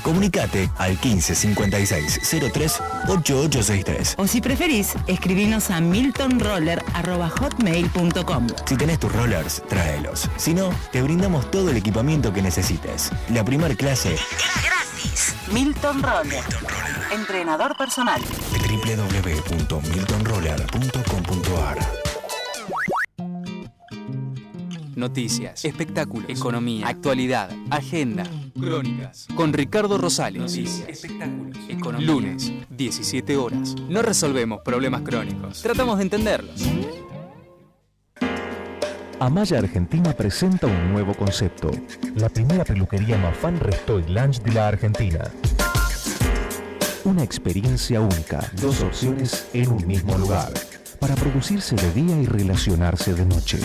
Comunicate al 1556 03 8863. O si preferís, escribinos a miltonroller@hotmail.com. Si tenés tus rollers, tráelos. Si no, te brindamos todo el equipamiento que necesites. La primer clase es gratis. Milton Roller. Entrenador personal. www.miltonroller.com.ar. Noticias, espectáculos, economía, actualidad, agenda, crónicas. Con Ricardo Rosales. Noticias, espectáculos, economía. Lunes, 17 horas. No resolvemos problemas crónicos. Tratamos de entenderlos. Amaya Argentina presenta un nuevo concepto. La primera peluquería Mafán Resto y Lunch de la Argentina. Una experiencia única, 2 opciones en un mismo lugar, para producirse de día y relacionarse de noche.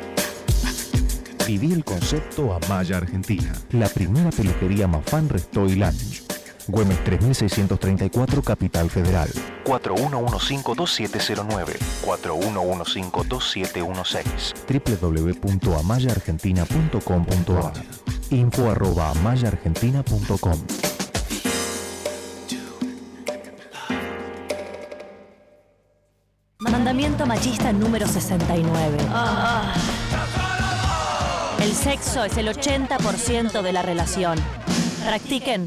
Viví el concepto Amaya Argentina. La primera peluquería Mafán Resto y Lunch. Güemes 3634, Capital Federal. 41152709. 41152716. www.amayaargentina.com.ar. info@amayaargentina.com. Mandamiento machista número 69. El sexo es el 80% de la relación. Practiquen.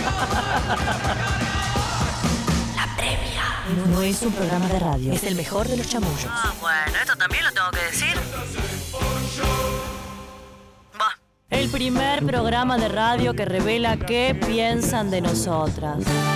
La previa. No es un programa de radio. Es el mejor de los chamullos. Bueno, esto también lo tengo que decir. El primer programa de radio que revela qué piensan de nosotras.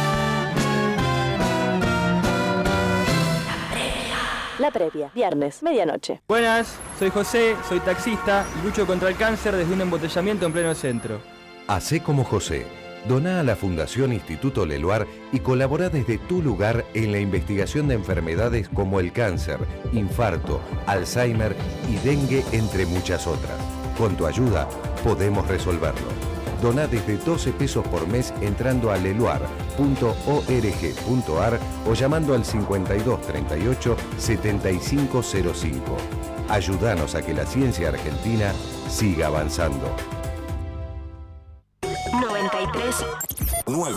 La previa, viernes, medianoche. Buenas, soy José, soy taxista y lucho contra el cáncer desde un embotellamiento en pleno centro. Hacé como José. Doná a la Fundación Instituto Leluar y colabora desde tu lugar en la investigación de enfermedades como el cáncer, infarto, Alzheimer y dengue, entre muchas otras. Con tu ayuda, podemos resolverlo. Doná desde 12 pesos por mes entrando a leluar.org.ar o llamando al 5238 7505. Ayúdanos a que la ciencia argentina siga avanzando. 93.9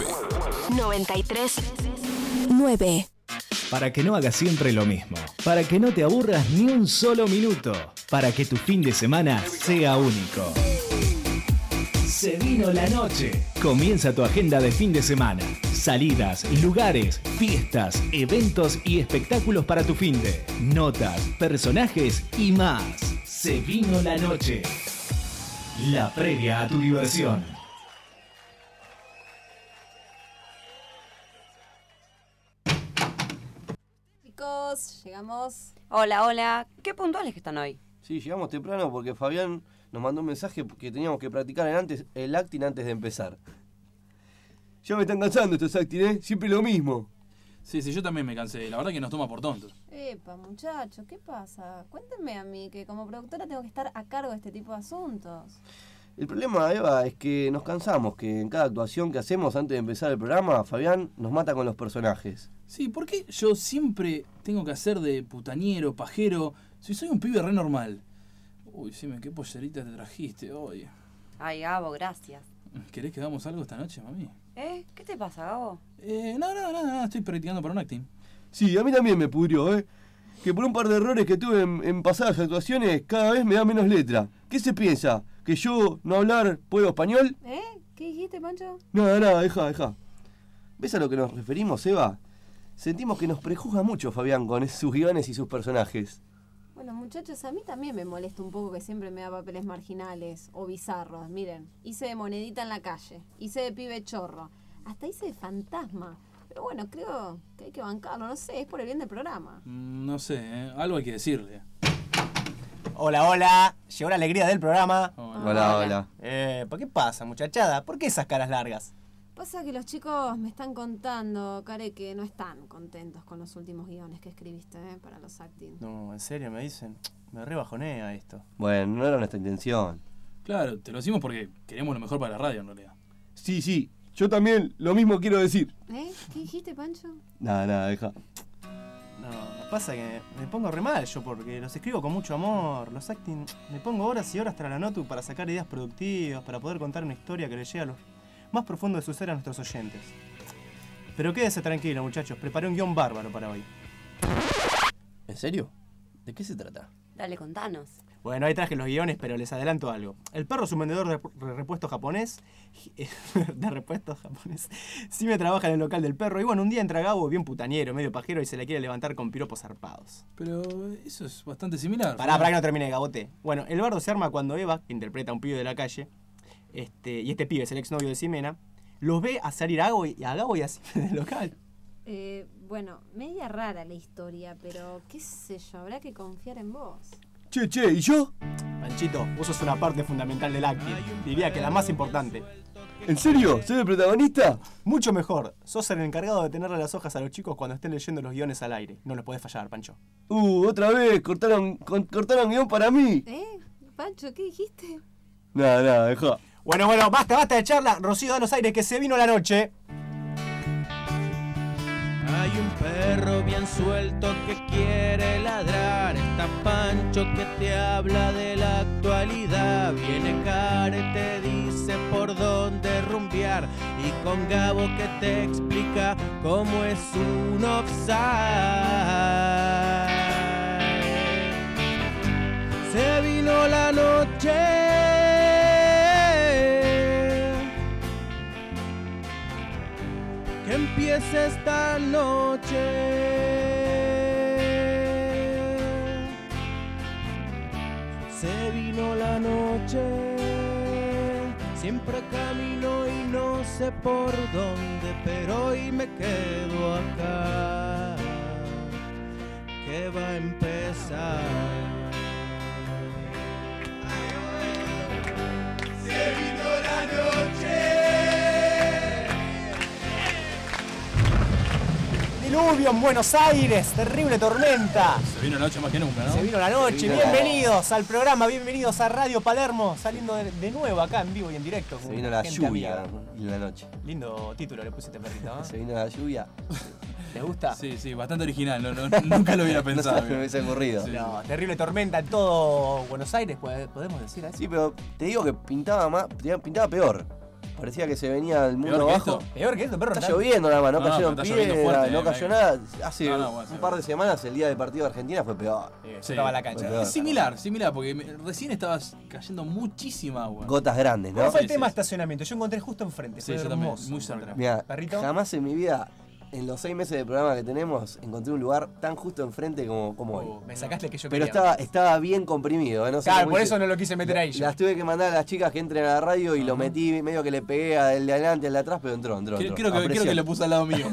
93.9. Para que no hagas siempre lo mismo, para que no te aburras ni un solo minuto, para que tu fin de semana sea único. Se vino la noche. Comienza tu agenda de fin de semana. Salidas, lugares, fiestas, eventos y espectáculos para tu finde. Notas, personajes y más. Se vino la noche. La previa a tu diversión. Chicos, llegamos. Hola, hola. Qué puntuales que están hoy. Sí, llegamos temprano porque Fabián nos mandó un mensaje que teníamos que practicar el acting antes de empezar. Ya me están cansando estos acting, ¿eh? Siempre lo mismo. Sí, yo también me cansé. La verdad que nos toma por tontos. Epa, muchachos, ¿qué pasa? Cuéntenme a mí, que como productora tengo que estar a cargo de este tipo de asuntos. El problema, Eva, es que nos cansamos, que en cada actuación que hacemos antes de empezar el programa, Fabián nos mata con los personajes. Sí, ¿por qué yo siempre tengo que hacer de putañero, pajero, si soy un pibe re normal? Uy, decime, qué pollerita te trajiste hoy. Ay, Gabo, gracias. ¿Querés que hagamos algo esta noche, mami? ¿Qué te pasa, Gabo? No, estoy practicando para un acting. Sí, a mí también me pudrió, que por un par de errores que tuve en pasadas actuaciones, cada vez me da menos letra. ¿Qué se piensa? ¿Que yo no hablar puedo español? ¿Qué dijiste, Pancho? Nada, deja. ¿Ves a lo que nos referimos, Eva? Sentimos que nos prejuzga mucho Fabián con sus guiones y sus personajes. Bueno, muchachos, a mí también me molesta un poco que siempre me da papeles marginales o bizarros. Miren, hice de monedita en la calle, hice de pibe chorro, hasta hice de fantasma. Pero bueno, creo que hay que bancarlo, no sé, es por el bien del programa. No sé, algo hay que decirle. Hola, llegó la alegría del programa. Hola. ¿Por qué pasa, muchachada? ¿Por qué esas caras largas? Pasa que los chicos me están contando, Care, que no están contentos con los últimos guiones que escribiste para los acting. No, en serio, me dicen. Me rebajonea esto. Bueno, no era nuestra intención. Claro, te lo decimos porque queremos lo mejor para la radio, en realidad. Sí, yo también lo mismo quiero decir. ¿Qué dijiste, Pancho? Nada, deja. No, pasa que me pongo re mal yo porque los escribo con mucho amor. Los acting, me pongo horas y horas tras la notu para sacar ideas productivas, para poder contar una historia que le llegue más profundo de su ser a nuestros oyentes. Pero quédese tranquilo, muchachos, preparé un guión bárbaro para hoy. ¿En serio? ¿De qué se trata? Dale, contanos. Bueno, ahí traje los guiones, pero les adelanto algo. El perro es un vendedor de repuestos japonés. De repuestos japonés. Siempre trabaja en el local del perro. Y bueno, un día entra Gabo, bien putañero, medio pajero, y se la quiere levantar con piropos zarpados. Pero eso es bastante similar. Pará que no termine, Gabote. Bueno, el bardo se arma cuando Eva, que interpreta a un pibe de la calle, y este pibe es el exnovio de Ximena, los ve a salir a Gabo y a Ximena del local. Bueno, media rara la historia, pero qué sé yo, habrá que confiar en vos. Che, ¿y yo? Panchito, vos sos una parte fundamental del acting. Diría que la más importante. ¿En serio? ¿Soy el protagonista? Mucho mejor. Sos el encargado de tenerle las hojas a los chicos cuando estén leyendo los guiones al aire. No los podés fallar, Pancho. Otra vez, cortaron guión para mí. Pancho, ¿qué dijiste? Nada, dejá. Bueno, basta de charla. Rocío, danos aire que se vino la noche. Hay un perro bien suelto que quiere ladrar. Está Pancho que te habla de la actualidad. Viene Care, te dice por dónde rumbear. Y con Gabo que te explica cómo es un offside. Se vino la noche. Que empiece esta noche. Se vino la noche. Siempre camino y no sé por dónde, pero hoy me quedo acá. Que va a empezar. Se vino la noche. Diluvio en Buenos Aires, terrible tormenta. Se vino la noche más que nunca, ¿no? Se vino la noche, bienvenidos al programa, bienvenidos a Radio Palermo, saliendo de nuevo acá en vivo y en directo. Se vino la lluvia en la noche. Lindo título le pusiste, perrito, ¿no? Se vino la lluvia. ¿Les gusta? Sí, bastante original, nunca lo hubiera pensado. No se me hubiese ocurrido. Sí. No, terrible tormenta en todo Buenos Aires, podemos decir así. Sí, pero te digo que pintaba peor. Parecía que se venía el mundo abajo. Peor que esto, perro. Está lloviendo nada más, no cayeron piedras, no cayó nada. Hace bueno, un par de semanas el día del partido de Argentina fue peor. Sí, estaba la cancha. Es similar, porque recién estaba cayendo muchísima agua. Gotas grandes, ¿no? ¿Cuál fue el tema estacionamiento? Yo encontré justo enfrente. Sí, fue yo también, hermoso. muy cerca. Mira, ¿Perrito? jamás en mi vida, en los 6 meses de programa que tenemos, encontré un lugar tan justo enfrente como hoy. Me sacaste que yo Pero quería. estaba bien comprimido, no sé. Claro, por eso no lo quise meter ahí yo. Las tuve que mandar a las chicas que entren a la radio y lo metí, medio que le pegué al de adelante, al de atrás, pero entró. Creo que lo puse al lado mío.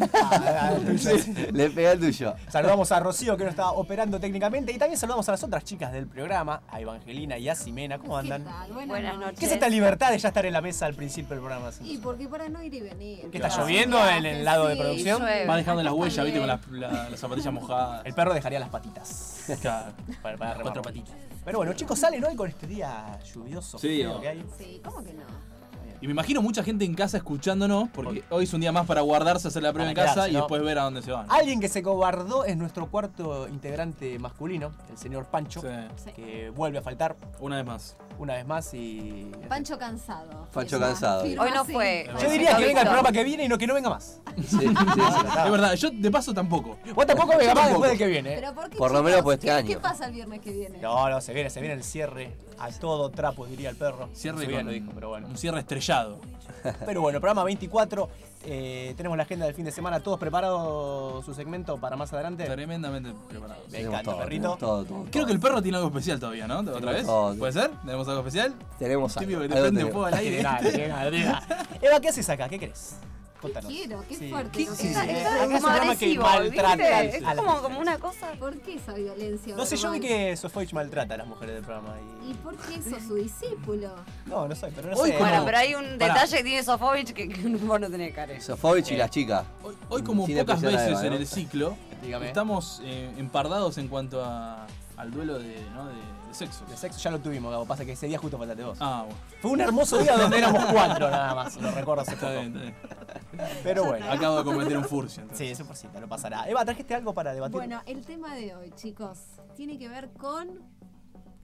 Le pegué al tuyo. Saludamos a Rocío que nos está operando técnicamente y también saludamos a las otras chicas del programa, a Evangelina y a Ximena. ¿Cómo andan? Buenas noches. ¿Qué es esta libertad de ya estar en la mesa al principio del programa? Y porque para no ir y venir. ¿Qué está lloviendo en el lado de producción? Va dejando las huellas, viste, con las zapatillas mojadas. El perro dejaría las patitas. Claro, para cuatro patitas. Pero bueno, chicos, ¿salen hoy con este día lluvioso? Sí, feo que hay? Sí, ¿cómo que no? Y me imagino mucha gente en casa escuchándonos, porque hoy es un día más para guardarse, hacer la prueba en casa y después ver a dónde se van. Alguien que se cobardó es nuestro cuarto integrante masculino, el señor Pancho, que vuelve a faltar. Una vez más y... Pancho cansado. Pancho cansado. Hoy no fue. Yo diría que venga el programa que viene y que no venga más. Sí, es verdad, yo de paso tampoco. Vos tampoco venga más después del que viene. ¿Pero por qué, por lo menos por este año. ¿Qué pasa el viernes que viene? No, se viene el cierre a todo trapo, diría el perro. Cierre bien con lo dijo, pero bueno. Un cierre estrellado. Pero bueno, programa 24. Tenemos la agenda del fin de semana. ¿Todos preparados su segmento para más adelante? Tremendamente preparados. Me encanta, perrito. Todo. Creo que el perro tiene algo especial todavía, ¿no? ¿Otra vez? ¿Puede ser? ¿Tenemos algo especial? Tenemos algo. Que te algo prende fuego al aire. Eva, ¿qué haces acá? ¿Qué querés? Contanos. Qué Sí. fuerte. ¿Qué- ¿no? sí, Está- sí. está Acá es un programa que agresivo, maltrata ¿viste? al- Es a la como una cosa. ¿Por qué esa violencia? No sé, yo vi verbal? que Sofovich maltrata a las mujeres del programa. ¿Y por qué sos su discípulo? No soy, pero no Hoy sé. Bueno, no. pero hay un detalle que tiene Sofovich que vos no tenés cara. Sofovich y las chicas. Hoy como Sin pocas despreciar a veces Eva, en ¿no? el ciclo, Dígame. estamos empardados en cuanto al duelo de sexos. De sexo ya lo tuvimos, Gabo. Pasa que ese día justo faltaste vos. Ah, bueno. Fue un hermoso día donde éramos 4 nada más. Lo recuerdo hace Está poco. bien. Pero bueno. Acabo de cometer un furcio. Sí, 100%, no pasará. Eva, ¿trajiste algo para debatir? Bueno, el tema de hoy, chicos, tiene que ver con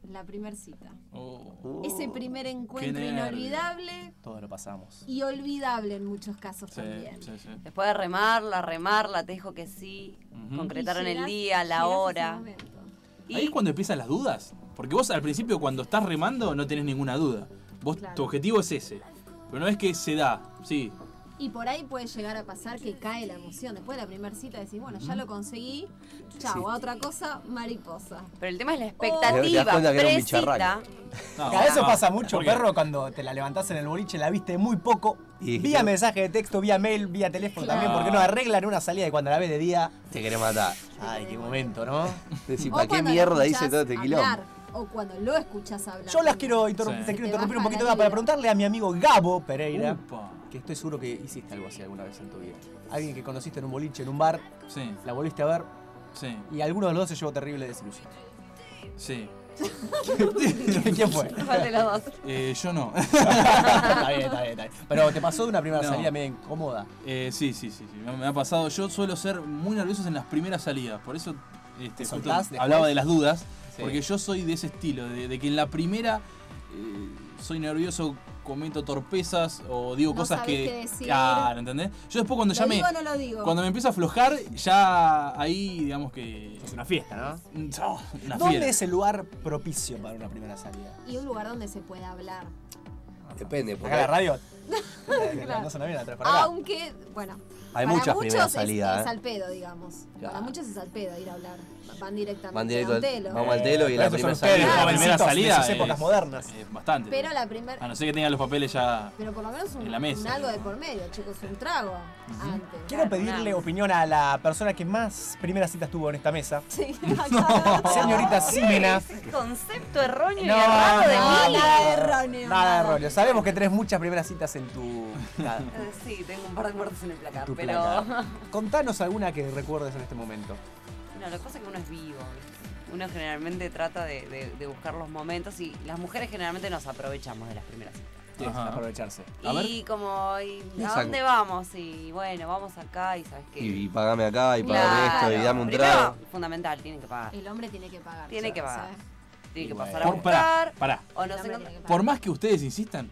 la primer cita. Oh. Ese primer Qué encuentro nervio. inolvidable Todos lo pasamos. y olvidable en muchos casos también. Sí, sí. Después de remarla, te dijo que sí. Concretaron Y el llegás- día, la llegás a ese hora. momento. Ahí es cuando empiezan las dudas. Porque vos al principio cuando estás remando no tenés ninguna duda. Vos Claro. tu objetivo es ese. Pero una vez que se da, sí. Y por ahí puede llegar a pasar que cae la emoción. Después de la primera cita decís, bueno, ya lo conseguí, chao, Sí. a otra cosa, mariposa. Pero el tema es la Te expectativa das cuenta que era un pre-cita. bicharraco. No, Cada eso no, pasa mucho, ¿por qué? perro, cuando te la levantás en el boliche, la viste muy poco, Y dijiste, vía mensaje de texto, vía mail, vía teléfono Claro. también, porque no arreglan una salida y cuando la ves de día, te querés matar. ay, qué momento, ¿no? Decís, O ¿para qué cuando lo mierda hice escuchás todo este quilombo? hablar, o cuando lo escuchás hablar. Yo las quiero Sí. te quiero te interrumpir un baja poquito la más para vida. preguntarle a mi amigo Gabo Pereira, Upa. que estoy seguro que hiciste algo así alguna vez en tu vida. Alguien que conociste en un boliche, en un bar, Sí, la volviste a ver sí, y alguno de los dos se llevó terrible desilusión. sí. ¿Quién fue? ¿Cuál de los dos? Yo no. Está bien, está bien, está bien. Pero te pasó de una primera No. salida medio incómoda. Sí. Me ha pasado. Yo suelo ser muy nervioso en las primeras salidas. Por eso justo soltás después? hablaba de las dudas. Sí. Porque yo soy de ese estilo. De que en la primera soy nervioso, cometo torpezas o digo No cosas sabés que. qué decir. Claro, ¿entendés? Yo después cuando ya ¿Lo me. digo o no lo digo? Cuando me empiezo a aflojar, ya ahí digamos que. Es una fiesta, ¿no? Una ¿Dónde fiera. es el lugar propicio para una primera salida? Y un lugar donde se pueda hablar. Depende, porque ¿Acá la radio? Claro. No suena bien atrás para acá. Aunque, bueno, hay para muchas muchos primeras es- salidas. es al pedo, digamos. Claro. Para muchos es al pedo ir a hablar. Van directamente Van directo a al- un telo. vamos al telo y la Esos son primera ustedes, salida. La primera jovencitos salida de sus épocas es- modernas. es bastante. Pero la primera... A no ser que tengan los papeles ya. Pero por lo menos en la mesa. un algo de por medio, chicos, un trago antes. Quiero pedirle opinión a la persona que más primeras citas tuvo en esta mesa. Sí, Señorita Ximena. Ese concepto erróneo No, y errado de no, mí. nada erróneo. Nada erróneo. Sabemos que tenés muchas primeras citas en tu. Sí, tengo un par de muertos en el placar, tu pero... placa. Contanos alguna que recuerdes en este momento. No, lo que pasa es que uno es vivo, ¿viste? Uno generalmente trata de buscar los momentos y las mujeres generalmente nos aprovechamos de las primeras citas. Tienes que Ajá. aprovecharse. Y como, ¿y ¿a Exacto. dónde vamos? Y bueno, vamos acá y ¿sabes qué? Y pagame acá y pagame Claro. esto y dame un Primero, trago. fundamental, tienen que pagar. El hombre tiene que pagar. Tiene que pagar. ¿sabes? Tiene que Y pasar bueno. a buscar. Pará. O El no hombre sé tiene que pagar. Por más que ustedes insistan.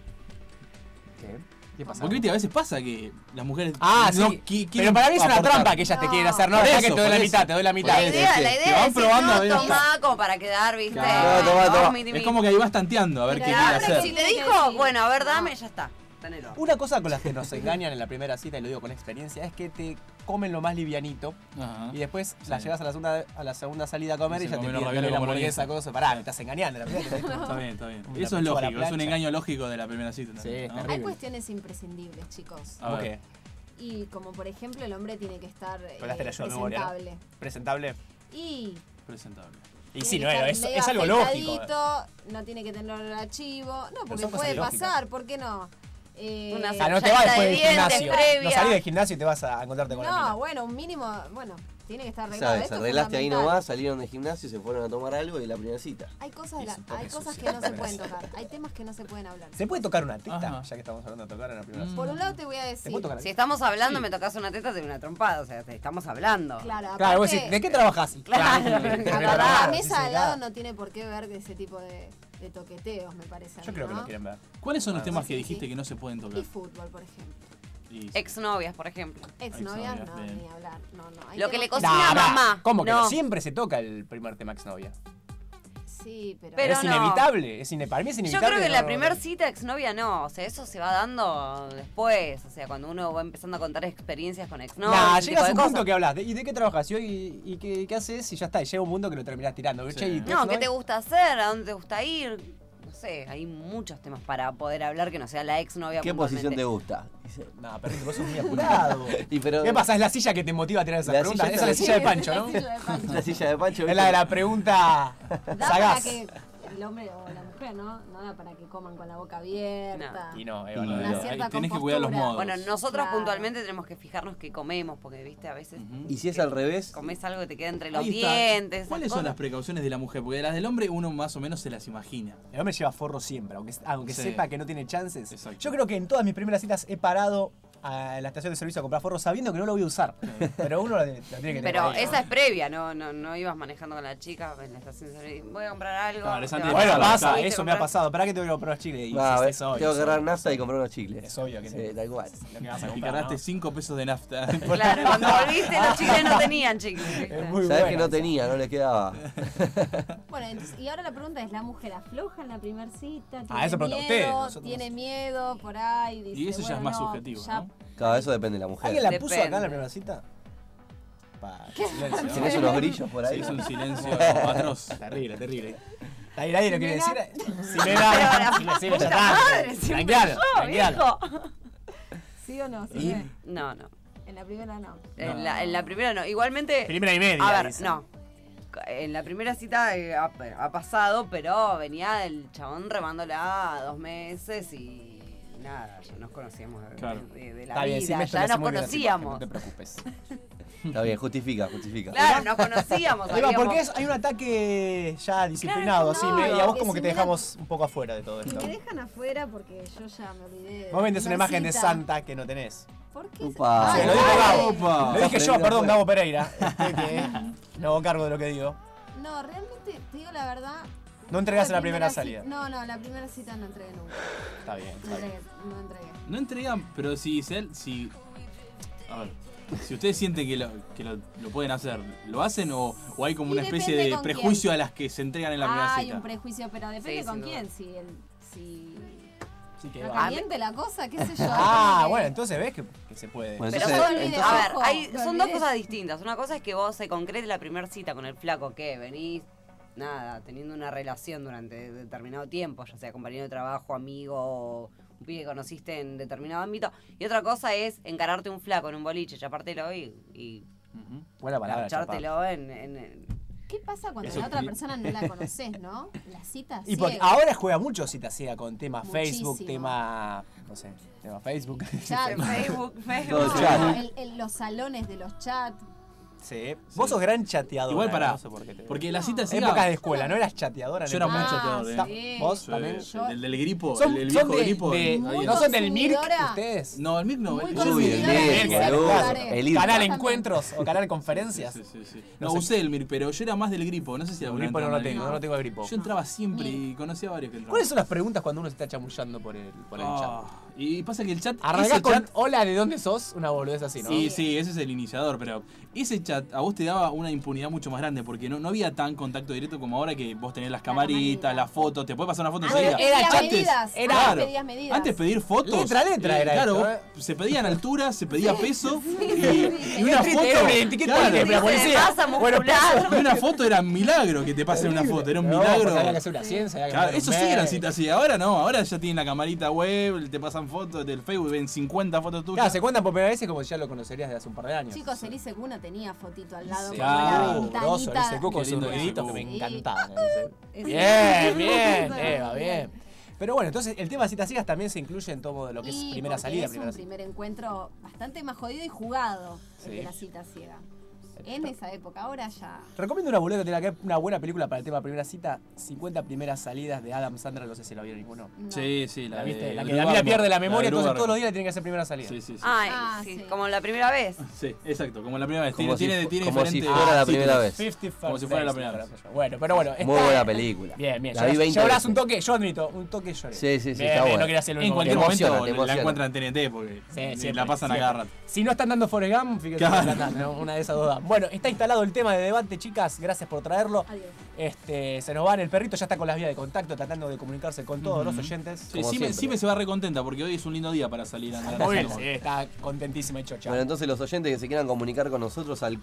¿Qué pasa? Porque viste, a veces pasa que las mujeres. Ah, no sí. quieren Pero para mí es una aportar. trampa que ellas te No. quieren hacer. No, Por deja eso, que te doy por la eso. mitad, te doy la mitad. La idea Te es van decir, probando a no, ver. tomá como para quedar, ¿viste? Claro. Toma, toma. No, miti, Es miti. como que ahí vas tanteando a ver Pero qué la quiere verdad hacer. Si te Tiene que dijo, decir. bueno, a ver, dame, No. ya está. Tenelo. Una cosa con las que nos engañan en la primera cita, y lo digo con experiencia, es que te comen lo más livianito Ajá. y después Sí. la llevas a la segunda salida a comer Y y se ya te comen los piden ravioles la con hamburguesa, boloñesa. cosa. Pará, me estás engañando. La primera te Está bien, está bien. Una Eso es pechuga a la lógico, es un plancha. engaño lógico de la primera cita. Sí, también, es ¿no? terrible. Hay cuestiones imprescindibles, chicos. A ¿Cómo ver. qué? Y como por ejemplo el hombre tiene que estar Hablaste la ayuda de memoria, ¿no? presentable. ¿Presentable? Y Presentable. Y tiene sí, que no, estar es medio algo lógico. afeitadito, no tiene que tener olor a chivo. No, porque son cosas puede lógicas. pasar, ¿por qué no? Una Ah, no te Ya vas está después de del dientes gimnasio. previa. No salís del gimnasio y te vas a encontrarte con la mina. No, bueno, un mínimo, bueno, tiene que estar arreglado. ¿Sabes? Esto es Arreglaste ahí fundamental. nomás, salieron del gimnasio, se fueron a tomar algo y la primera cita. Hay cosas, Eso, porque hay cosas eso que sí. no se pueden tocar. Hay temas que no se pueden hablar. ¿Se puede tocar una teta? Ajá. Ya que estamos hablando de tocar en la primera cita. Por un lado te voy a ¿Se decir. puede tocar la Si teta? estamos hablando, me tocas una teta, te doy una trompada. O sea, te estamos hablando. Claro, Claro, vos aparte, decís, ¿de qué trabajás? Claro. la mesa sí, al sí, lado nada. no tiene por qué ver ese tipo de toqueteos, me parece. a Yo mí, creo que ¿no? lo quieren ver. ¿Cuáles son los Ah, temas sí, que sí, dijiste sí. que no se pueden tocar? Y fútbol, por ejemplo. Y- Exnovias, por ejemplo. Exnovias, Exnovias, no, bien. ni hablar. No, no. Hay Lo que le temas- cocina Nah, mamá. ¿Cómo que No. no? Siempre se toca el primer tema exnovia. Sí, pero. Pero es no. inevitable. Para mí es Yo inevitable. creo que en la no- primera cita exnovia no, o sea, eso se va dando después, o sea, cuando uno va empezando a contar experiencias con exnovios. Nah, ese llegas a tipo un de punto cosas. que hablas. ¿Y de qué trabajas? ¿Y qué haces? Y ya está. Y llega un punto que lo terminás tirando. Che, ¿y tu No, ¿qué exnovia? te gusta hacer? ¿A dónde te gusta ir? No sé, hay muchos temas para poder hablar que no sea la exnovia. ¿Qué posición te gusta? No, pero vos sos muy apurado. Y pero- ¿Qué pasa? Es la silla que te motiva a tirar esas La preguntas. silla Esa es la esa- silla de Pancho, ¿no? La silla de Pancho. La silla de Pancho. Es la de la pregunta Da para sagaz. que el hombre o la mujer, ¿no? No da para que coman con la boca abierta. Y no, Eva, Una no, cierta ahí tenés que cuidar los compostura. modos. Bueno, nosotros Claro. puntualmente tenemos que fijarnos qué comemos, porque viste, a veces Y si es al revés, comes algo que te queda entre los Ahí está. dientes. esas ¿Cuáles son las cosas. precauciones de la mujer? Porque las del hombre uno más o menos se las imagina. El hombre lleva forro siempre, aunque Sí. sepa que no tiene chances. Exacto. Yo creo que en todas mis primeras citas he parado a la estación de servicio a comprar forro sabiendo que no lo voy a usar. Pero uno lo tiene que tener. Pero ahí, esa es previa, no ibas manejando con la chica en la estación de servicio. Voy a comprar algo. Claro, es antes te de vas a- Bueno, pasa, ¿fuiste a eso me ha comprar? pasado. ¿Para qué tengo que comprar unos chicles? Y Va, es obvio, tengo que agarrar es nafta y comprar unos chicles. Es obvio que sí, tal cual. lo que vas a Y comprar, ganaste ¿no? 5 pesos de nafta. Claro, cuando volviste los chicles no tenían chicles. Es muy Sabés buena que no esa. tenía, no le quedaba. Bueno, entonces, y ahora la pregunta es, ¿la mujer afloja en la primera cita? Ah, eso pregunta usted, nosotros ¿Tiene miedo por ahí? Dice, Y eso ya es bueno, más no, subjetivo, ya- ¿no? Claro, eso depende de la mujer. ¿Alguien la puso acá en Depende. la primera cita? ¿Qué? Silencio, ¿no? ¿Tenés unos grillos por Sí, ahí? es un silencio atroz. Terrible, terrible. Ahí nadie lo quiere me decir. da- Si me da, si me Puta da, madre, siempre tranquilo, yo, tranquilo. viejo. ¿Sí o no? ¿Sí? ¿Y? No. En la primera no. En la primera no. Igualmente. Primera y media, A ver, dice. no. En la primera cita ha pasado, pero venía el chabón remándola 2 meses y nada, ya nos conocíamos de la Está bien, sí, vida, esto ya me hace nos muy bien la situación, conocíamos. no te preocupes. Está bien, justifica. Claro, nos conocíamos. Ahí va, sabíamos- porque hay un ataque ya disciplinado, Claro, así, no, y a vos que como si que te me la- dejamos un poco afuera de todo Y esto. me dejan afuera porque yo ya me olvidé. de Vos vendes una la imagen de cita. Santa que no tenés. ¿Por qué? Upa. Sí, Ay, lo dijo ay, Gabo. Opa. Lo dije yo, Aprendí perdón, afuera. Gabo Pereira. Que me hago cargo de lo que digo. No, realmente, te digo la verdad. No entregás en la primera salida. No, la primera cita no entregué nunca. Está bien. No entregué, no entregué. No entregan, pero si a ver, si ustedes sienten que lo pueden hacer, ¿lo hacen o hay como Y una especie depende de con prejuicio quién. a las que se entregan en la primera Hay cita? un prejuicio, pero depende Sí, con sin duda. quién. Sí, que no va. caliente la cosa, qué sé yo. Ah, como que- bueno, entonces ves que se puede. Bueno, Pero entonces- son, a ver, ojo, me son dos olvidé. cosas distintas. Una cosa es que vos se concrete la primera cita con el flaco que venís, nada, teniendo una relación durante determinado tiempo, ya sea compañero de trabajo, amigo, o un pibe que conociste en determinado ámbito. Y otra cosa es encararte un flaco en un boliche, chapártelo y Buena palabra. echártelo en- ¿Qué pasa cuando Eso la otra que- persona no la conoces, no? La cita Y porque ciega. ahora juega mucho cita ciega con tema Facebook, Muchísimo. tema. No sé, tema Facebook. Chat. en Facebook. Todo No, chat. los salones de los chats. Sí. Vos sos gran chateador. Igual pará, no sé por qué te- porque la cita ciega... Épocas de escuela, ¿no eras chateadora? Yo era muy Ah, chateador, sí. ¿Vos Sí, también? sí, del gripo, Son- el son viejo de- gripo. de- ahí Muy ¿No son del MIRC consumidora. ustedes? No, el MIRC no. Muy el- consumidora. Uy, el Consumidora MIRC, de boludo. celulares. El IRCA. Canal Encuentros o Canal Conferencias. Sí, sí, sí. No No, sé. usé el MIRC, pero yo era más del gripo. No sé si El alguna gripo vez no lo entraron tengo, al no lo tengo el gripo. Yo entraba siempre y conocía a varios que entraban. ¿Cuáles son las preguntas cuando uno se está chamullando por el Ah, chat? y pasa que el chat... Arrancás ese con chat- hola, ¿de dónde sos? Una boludez así, ¿no? Sí, sí, ese es el iniciador, pero ese chat a vos te daba una impunidad mucho más grande porque no había tan contacto directo como ahora que vos tenés las camaritas, camarita. las fotos, te puede pasar una foto Antes enseguida. pedías Antes- medidas. era- Antes claro, pedías medidas. Antes pedir fotos. Letra era claro, esto, vos- se pedían alturas, se pedía peso y Y una era foto. un etiqueta claro, de la policía. masa Bueno, muscular. y una foto era un milagro que te pasen una foto, era un No, milagro. porque había que hacer una ciencia, había que Claro, mandar un eso sí mail. eran citas así. Ahora no, ahora ya tienen la camarita web, te pasan fotos del Facebook, ven 50 fotos tuyas. Claro, se cuentan por primera vez como si ya lo conocerías de hace un par de años. Chicos, Elise Cuna tenía fotito al lado. Sí. como la Grosso, ventanita. Elise Q con Qué sus lindo ruiditos Elise que me Q. encantaban. Es- Bien, bien, Eso, Eva, bien. Pero bueno, entonces el tema de citas ciegas también se incluye en todo lo que es Y primera porque salida. es Primera un primer encuentro bastante más jodido y jugado el Sí. de la cita ciega. En esa época, ahora ya. Recomiendo una boleta, tiene una buena película para el tema primera cita, 50 primeras salidas de Adam Sandler, no sé si la vieron ninguno. No. Sí, sí, ¿La viste? de La que Drew la mina Barrymore. pierde la de memoria, Drew entonces todos los Barrymore. días tiene que hacer primera salida. Sí, sí, sí. Ay, Ah, sí, sí. como la primera vez. Sí, exacto, como la primera vez. Como Tiene, si tiene, fu- tiene como si diferentes fuera la títulos. primera vez. 50 Como si fuera la primera vez. Bueno, pero bueno. Muy está- buena película. Bien, bien. La vi 20 Llorás veces. un toque, yo admito, un toque lloré. Sí, sí, sí, Bien, está bien, bueno. no quería ser el En único. cualquier Te emociona, momento te la emociona. encuentran en TNT porque Sí, siempre, la pasan siempre. a cada rato. Si no están dando Forrest Gump, fíjate Claro. que están dando, ¿no? Una de esas dos dan. Bueno, está instalado el tema de debate, chicas. Gracias por traerlo. Adiós. Se nos van, el perrito ya está con las vías de contacto, tratando de comunicarse con todos los oyentes. Sí, Como siempre. Sime se va recontenta porque hoy es un lindo día para salir a andar. Muy bien, sí, está contentísima y chocha. Bueno, entonces los oyentes que se quieran comunicar con nosotros al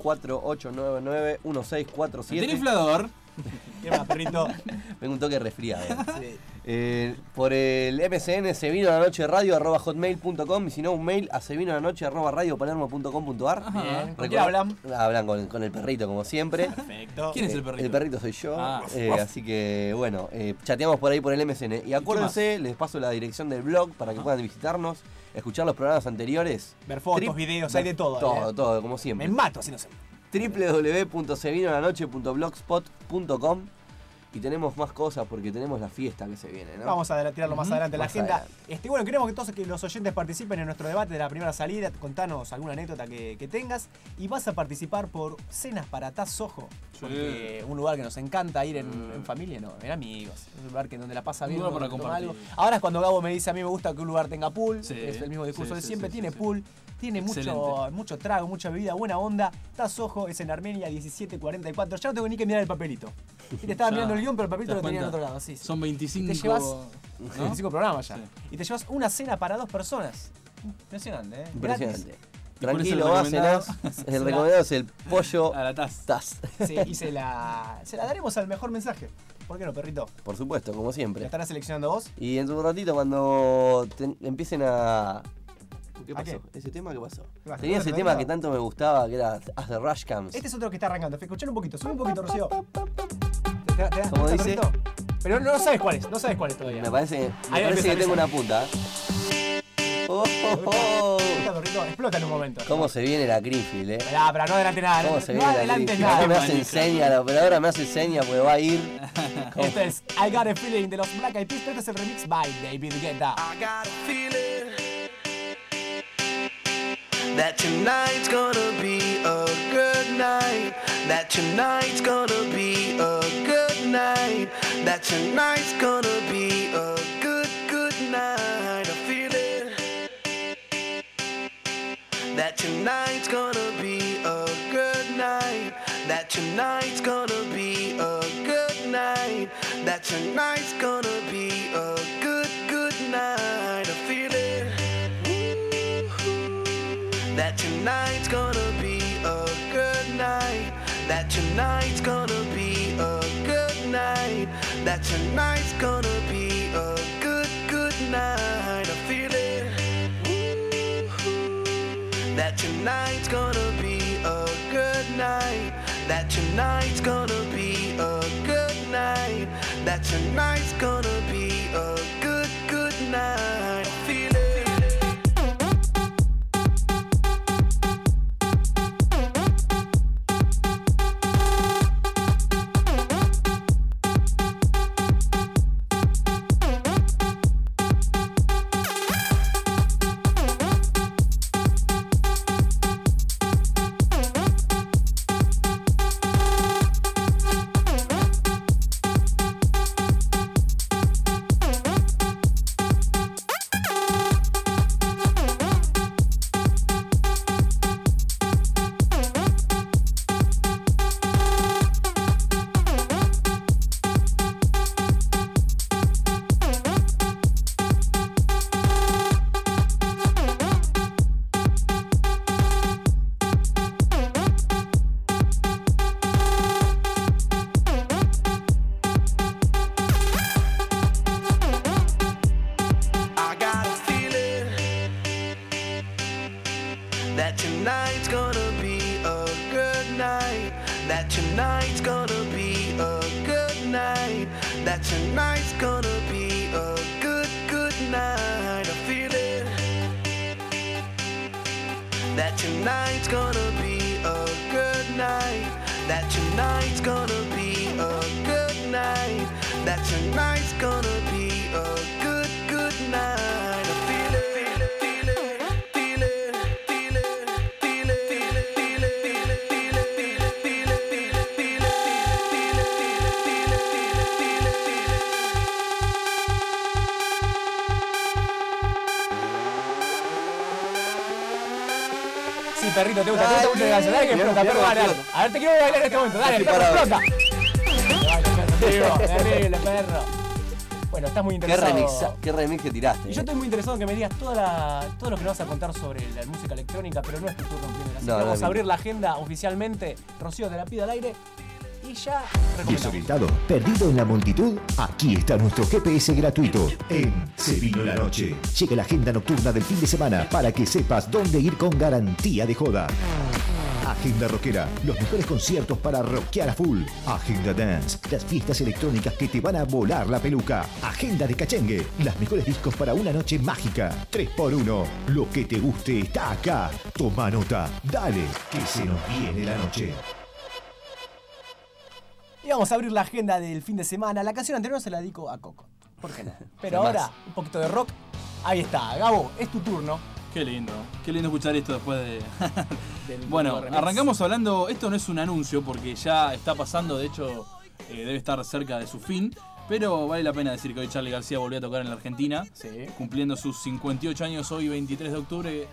4899-1647. ¿Tenés inflador? ¿Qué más, perrito? Vengo un toque resfriado. Sí. Por el MSN sevinolanocheradio@hotmail.com y si no un mail a sevinolanoche@radiopalermo.com.ar. Bien. ¿Con Recordá- quién hablan? Hablan con el perrito como siempre. Perfecto. ¿Quién es el perrito? El perrito soy yo. Ah. Así que bueno, chateamos por ahí por el MSN. Y acuérdense, les paso la dirección del blog para que puedan visitarnos, escuchar los programas anteriores. Ver fotos, videos, hay de todo. Todo, ¿eh? todo, como siempre. Me mato así no sé. www.sevinolanoche.blogspot.com Y tenemos más cosas porque tenemos la fiesta que se viene, ¿no? Vamos a tirarlo más adelante en la Más agenda. adelante. Bueno, queremos que todos los oyentes participen en nuestro debate de la primera salida. Contanos alguna anécdota que tengas. Y vas a participar por cenas para Taz Soho. Porque un lugar que nos encanta ir en familia, no, en amigos. Es un lugar donde la pasa bien. Un lugar para toma compartir. algo. Ahora es cuando Gabo me dice, a mí me gusta que un lugar tenga pool. Sí, es el mismo discurso de siempre. sí, Tiene pool. Tiene mucho trago, mucha bebida, buena onda. Taz Soho es en Armenia 1744. Ya no tengo ni que mirar el papelito. Y te estaba mirando el guión, pero el papelito lo tenía en otro lado. Sí. Son 25, Te llevas ¿no? 25 programas ya. Sí. Y te llevas una cena para 2 personas. Impresionante, ¿eh? Impresionante. Gratis. Tranquilo, vas, cenás. El recomendado es el pollo a la Taz. Sí, y se la daremos al mejor mensaje. ¿Por qué no, perrito? Por supuesto, como siempre. ¿La estarás seleccionando vos? Y en un ratito cuando empiecen a... ¿Qué pasó? qué? ¿Ese tema qué pasó? ¿Qué pasó? Tenía ese ¿Te tema lo que tanto me gustaba, que era As the Rush Comes. Este es otro que está arrancando. Escuchalo un poquito, sube un poquito, Rocío. ¿Te das ¿Cómo cuenta, dice? perrito? Pero no sabes cuál es, todavía. Me parece Ahí que empieza. tengo una punta. Oh, oh, oh. Explota en un momento. ¿Cómo se viene la Greenfield, Pero no adelante nada. ¿Cómo se no viene la adelantes Greenfield? nada. Acá me hace seña, la operadora me hace seña porque va a ir. Este es I Got a Feeling de los Black Eyed Peas, pero este es el remix by David Guetta. I got a feeling that tonight's gonna be a good night. That tonight's gonna be a good night. That tonight's gonna be a good night. A feeling that tonight's gonna be a good night. That tonight's gonna be a good night. That tonight's gonna be a good night. A feeling that tonight's gonna be a good night. That tonight's gonna be a good night. That tonight's gonna be a good night. A feeling that tonight's gonna be a good night. That tonight's gonna be a good night. That tonight's gonna be a good night. A feeling. That tonight's gonna be a good night. That tonight's gonna be a good night. That tonight's gonna be a good night. A feeling that tonight's gonna be a good night. That tonight's gonna be a good night. That tonight's gonna be a good night. A feeling. Sí, perrito, te gusta mucho la canción. Dale que explota, perro, dale. A ver, te quiero bailar en este momento. Dale, perro, explota. Terrible, perro. Bueno, estás muy interesado. ¿Qué remix que tiraste? Y yo estoy muy interesado en que me digas todo lo que me vas a contar sobre la música electrónica, pero no es tu turno primero. Así que vamos a abrir la agenda oficialmente. Rocío, te la pido al aire. Y ya Desorientado, perdido en la multitud, aquí está nuestro GPS gratuito en Se Vino la Noche. Llega la agenda nocturna del fin de semana para que sepas dónde ir con garantía de joda. Agenda rockera, los mejores conciertos para rockear a full. Agenda dance, las fiestas electrónicas que te van a volar la peluca. Agenda de cachengue, los mejores discos para una noche mágica. 3x1, lo que te guste está acá. Toma nota, dale, que se nos viene la noche. Y vamos a abrir la agenda del fin de semana. La canción anterior se la dedico a Coco. ¿Por qué no? Pero ahora, un poquito de rock. Ahí está. Gabo, es tu turno. Qué lindo escuchar esto después de... Bueno, arrancamos hablando, esto no es un anuncio porque ya está pasando, de hecho debe estar cerca de su fin, pero vale la pena decir que hoy Charly García volvió a tocar en la Argentina, cumpliendo sus 58 años hoy 23 de octubre,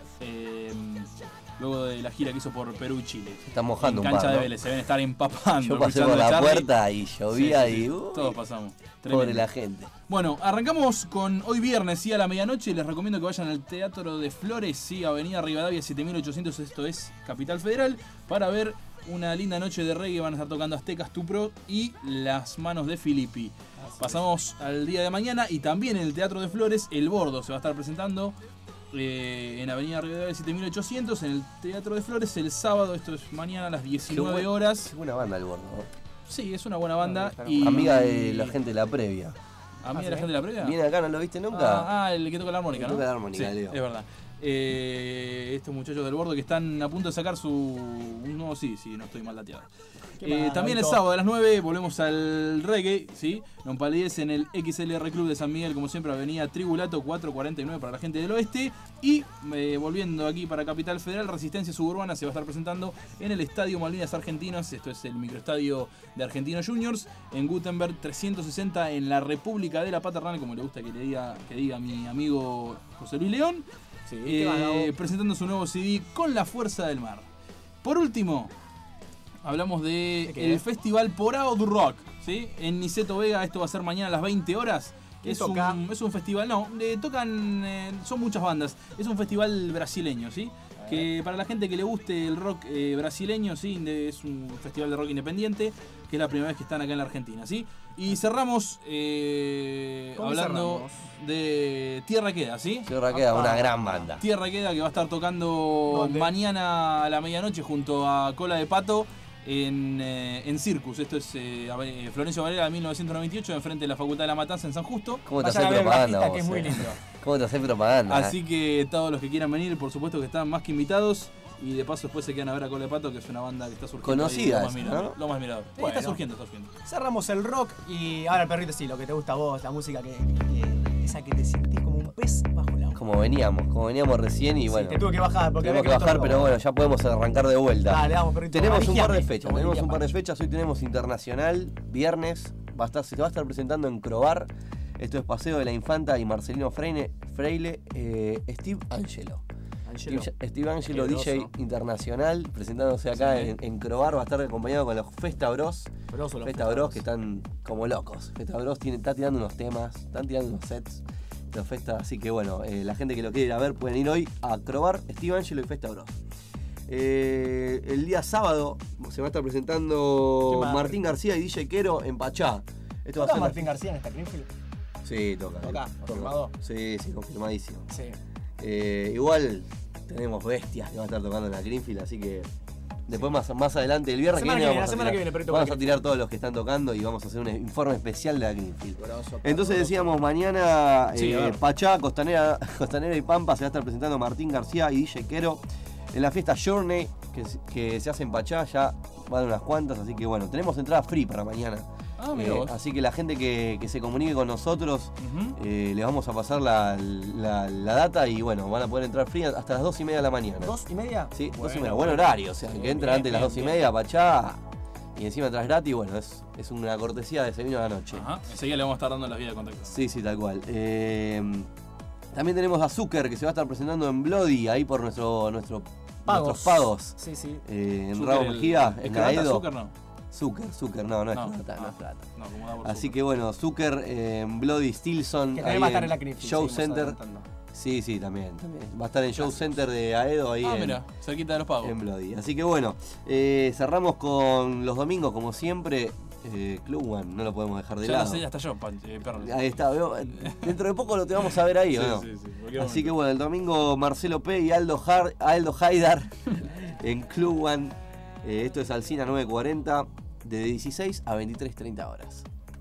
luego de la gira que hizo por Perú y Chile. Se está mojando en un par, cancha de ¿no? Vélez, se deben estar empapando. Yo pasé por la puerta y llovía y... todos pasamos. Pobre la gente. Bueno, arrancamos con hoy viernes, sí, a la medianoche. Les recomiendo que vayan al Teatro de Flores, sí, Avenida Rivadavia 7800, esto es Capital Federal, para ver una linda noche de reggae. Van a estar tocando Aztecas Tupro y Las Manos de Filippi. Pasamos al día de mañana y también en el Teatro de Flores, El Bordo se va a estar presentando en Avenida Rivadavia 7800, en el Teatro de Flores, el sábado, esto es mañana a las 19 horas. Qué buena banda El Bordo, ¿no? Sí, es una buena banda. Y... amiga de la gente de la previa. ¿Amiga de la gente de la previa? ¿Viene acá, no lo viste nunca? El que toca la armónica, ¿no? Toca la armónica, sí, Leo. es verdad. Estos muchachos del Bordo que están a punto de sacar un nuevo sí, no estoy mal dateado. También el sábado a las 9 volvemos al reggae, ¿sí? Non Palidez en el XLR Club de San Miguel, como siempre, avenida Tribulato 449 para la gente del oeste. Y volviendo aquí para Capital Federal, Resistencia Suburbana se va a estar presentando en el Estadio Malvinas Argentinos, esto es el microestadio de Argentinos Juniors, en Gutenberg 360 en la República de la Paternal, como le gusta que diga mi amigo José Luis León, presentando su nuevo CD Con la Fuerza del Mar. Por último, hablamos del Festival Porao du Rock, ¿sí? En Niceto Vega, esto va a ser mañana a las 20 horas. Es un festival, tocan, son muchas bandas, es un festival brasileño, ¿sí? Que para la gente que le guste el rock brasileño, ¿sí? Es un festival de rock independiente, que es la primera vez que están acá en la Argentina, ¿sí? Y cerramos hablando de Tierra Queda, ¿sí? Tierra Queda, una gran banda. Tierra Queda, que va a estar tocando mañana a la medianoche junto a Cola de Pato en Circus. Esto es Florencio Varela 1998, enfrente de la Facultad de La Matanza en San Justo. ¿Cómo te haces propaganda vos, que es muy lindo. ¿Cómo te haces propaganda? Así que todos los que quieran venir, por supuesto que están más que invitados. Y de paso después se quedan a ver a Cola de Pato, que es una banda que está surgiendo. Conocida, lo más mirador. Bueno, está surgiendo. Cerramos el rock y ahora el perrito sí, lo que te gusta a vos, la música esa que te sentís como un pez bajo el agua. Como veníamos recién y bueno. Te tuve que bajar porque había que bajar, pero bueno, ya podemos arrancar de vuelta. Dale, vamos, perrito. Tenemos un par de fechas, hoy tenemos Internacional, viernes, se va a estar presentando en Crobar. Esto es Paseo de la Infanta y Marcelino Freire, Steve Angelo. Steve Angelo, DJ internacional, presentándose acá en Crobar, va a estar acompañado con los Festa Bros. Festa Bros que están como locos. Festa Bros está tirando unos temas, están tirando unos sets. Los Festa, así que bueno, la gente que lo quiere ir a ver pueden ir hoy a Crobar, Steve Angelo y Festa Bros. El día sábado se va a estar presentando Martín García y DJ Quero en Pachá. Esto va a ser Martín García en esta Greenfield. Sí, toca. ¿Confirmado? Sí, confirmadísimo. Sí. Igual tenemos bestias que van a estar tocando en la Greenfield, así que después más adelante, el viernes vamos a tirar todos los que están tocando y vamos a hacer un informe especial de la Greenfield. Entonces decíamos, mañana Pachá, Costanera y Pampa se va a estar presentando Martín García y DJ Quero en la fiesta Journey que se hace en Pachá, ya van unas cuantas, así que bueno, tenemos entrada free para mañana. Así que la gente que se comunique con nosotros, les vamos a pasar la data y bueno, van a poder entrar free hasta las 2:30 de la mañana. ¿2:30? Sí, 2:30. Buen horario, o sea, que entra antes de las 2:30, Pachá, y encima entras gratis, bueno, es una cortesía de Se Vino la Noche. Enseguida le vamos a estar dando las vías de contacto. Sí, tal cual. También tenemos a Zucker, que se va a estar presentando en Bloody, ahí por nuestros pagos. Sí. En Rabo Mejía, en Aedo. Zucker no. Zucker, no es plata. No, así que bueno, Zucker en Bloody Stilson. Que también va a estar en la Greenfield. Show Center. Sí, también. Va a estar en Show Center de Aedo ahí. Mira, cerquita de los pagos. En Bloody. Así que bueno, cerramos con los domingos, como siempre. Club One, no lo podemos dejar de lado. Ya está yo, perro. Ahí está, dentro de poco lo te vamos a ver ahí, ¿o no? Sí, así que bueno, el domingo Marcelo P. y Aldo Haidar en Club One. Esto es Alcina 940, de 16 a 23:30 horas.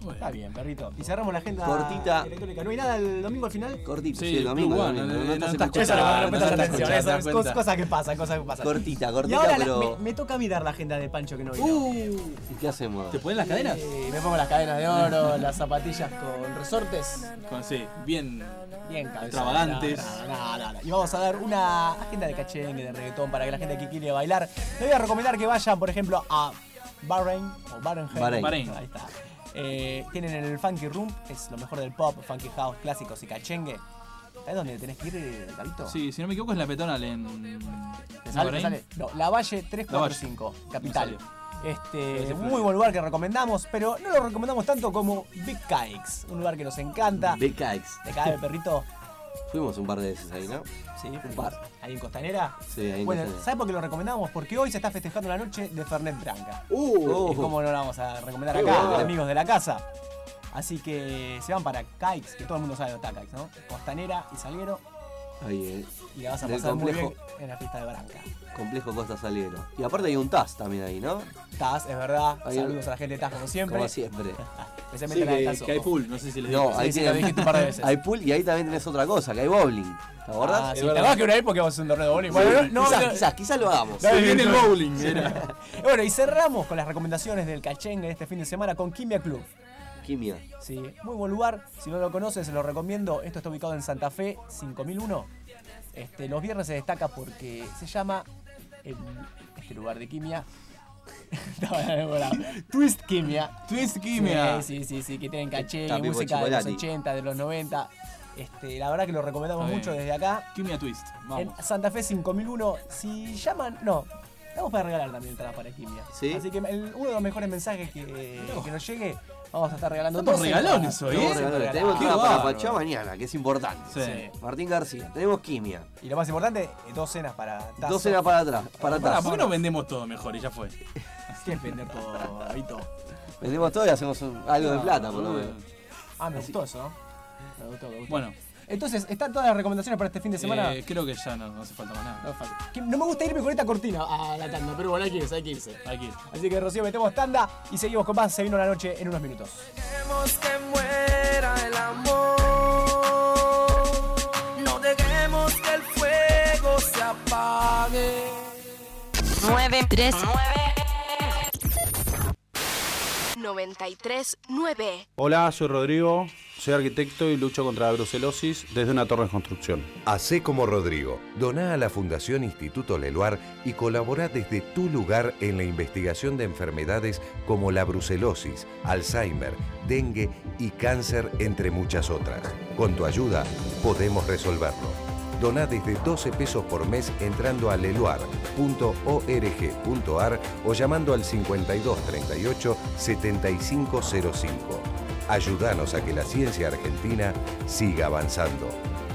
Está bien, perrito. Y cerramos la agenda cortita. Electrónica. ¿No hay nada el domingo al final? Cortita, Sí, sí, el domingo. no estás Cosas que pasan. Cortita, Y ahora pero... me toca a mí dar la agenda de Pancho que no vino. ¿Y qué hacemos? ¿Te ponen las cadenas? Me pongo las cadenas de oro, las zapatillas con resortes. Sí, bien extravagantes. Nada. Y vamos a dar una agenda de cachengue, de reggaetón para que la gente que quiere bailar. Le voy a recomendar que vayan, por ejemplo, a Bahrein o Bahrein. Ahí está. Tienen el Funky Room, que es lo mejor del pop, funky house, clásicos y cachengue. ¿Sabes dónde tenés que ir, Gabito? Sí, si no me equivoco es la Peatonal en... ¿Te sale? No, La Valle 345, Capital. Muy buen lugar que recomendamos, pero no lo recomendamos tanto como Big Kikes, un lugar que nos encanta. Big Kikes. ¿Te cae, perrito? Fuimos un par de veces ahí, ¿no? Sí, un par. ¿Ahí en Costanera? Sí, ahí en Bueno, Costanera. ¿sabes por qué lo recomendamos? Porque hoy se está festejando la noche de Fernet Branca. ¿Y cómo no la vamos a recomendar acá, amigos de la casa? Así que se van para Kikes, que todo el mundo sabe dónde está Kikes, ¿no? Costanera y Salguero. Ahí, Y la vas a pasar muy bien en la fiesta de Branca. Complejo Costa Salguero. Y aparte hay un TAS también ahí, ¿no? TAS, es verdad. Saludos a la gente de TAS como siempre. Como siempre. Especialmente la de TAS. Que hay pool, no sé si les digo. digo. Ahí sí, lo dijiste un par de veces. Hay pool y ahí también tenés otra cosa, que hay bowling. ¿Te acordás? Sí, la verdad que una época vamos a hacer un torneo de bowling. Bueno, quizás lo hagamos. Se viene el bowling. Bueno, y cerramos con las recomendaciones del cachengue de este fin de semana con Quimia Club. Quimia. Sí, muy buen lugar. Si no lo conoces, se lo recomiendo. Esto está ubicado en Santa Fe, 5001. Los viernes se destaca porque se llama este lugar de Quimia. Twist Quimia. Twist Quimia. Sí, que tienen cachengue, música de los 80, de los 90. La verdad que lo recomendamos mucho desde acá. Quimia Twist. Vamos. En Santa Fe 5001. Si llaman, no. Estamos para regalar también entradas para Quimia. ¿Sí? Así que uno de los mejores mensajes que nos llegue, vamos a estar regalando. Estamos regalones hoy, Tenemos que para Pachá mañana, que es importante. Sí. Martín García, tenemos Quimia. Y lo más importante, 2 cenas para Tazo. 2 cenas para atrás. ¿Por qué no vendemos todo mejor y ya fue? ¿Qué es vender todo, Gabito? Vendemos todo y hacemos algo de plata, por lo menos. Me gustó eso. Me gustó. Bueno. Entonces, ¿están todas las recomendaciones para este fin de semana? Creo que ya no hace falta más nada. No me gusta irme con esta cortina a la tanda, pero bueno, hay que irse. Así que, Rocío, metemos tanda y seguimos con más. Se vino la noche en unos minutos. Dejemos que muera el amor. No dejemos que el fuego se apague. 93.9. Hola, soy Rodrigo, soy arquitecto y lucho contra la brucelosis desde una torre en construcción. Hacé como Rodrigo, doná a la Fundación Instituto Leluar y colabora desde tu lugar en la investigación de enfermedades como la brucelosis, Alzheimer, dengue y cáncer, entre muchas otras. Con tu ayuda podemos resolverlo. Doná desde 12 pesos por mes entrando a leluar.org.ar o llamando al 5238 7505. Ayúdanos a que la ciencia argentina siga avanzando.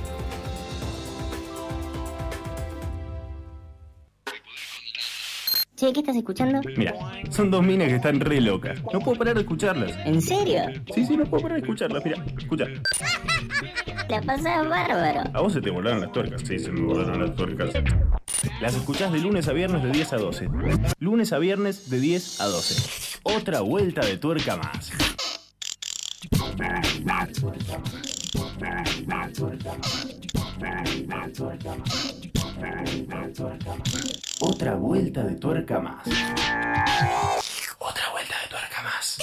Che, ¿qué estás escuchando? Mira, son 2 minas que están re locas. No puedo parar de escucharlas. ¿En serio? Sí, no puedo parar de escucharlas. Mira, escucha. La pasás bárbaro. A vos se te volaron las tuercas. Sí, se me volaron las tuercas. Las escuchás de lunes a viernes de 10 a 12. Lunes a viernes de 10 a 12. Otra vuelta de tuerca más. Otra vuelta de tuerca más. Otra vuelta de tuerca más.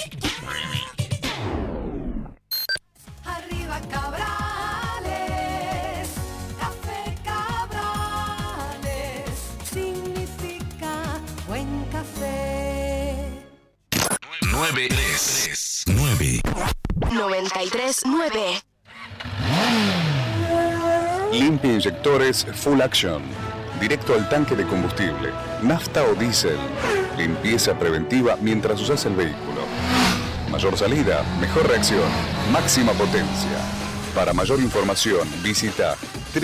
Arriba Cabrales, café Cabrales, significa buen café. 93.9. 93.9. Limpia inyectores Full Action. Directo al tanque de combustible, nafta o diésel. Limpieza preventiva mientras usas el vehículo. Mayor salida, mejor reacción, máxima potencia. Para mayor información, visita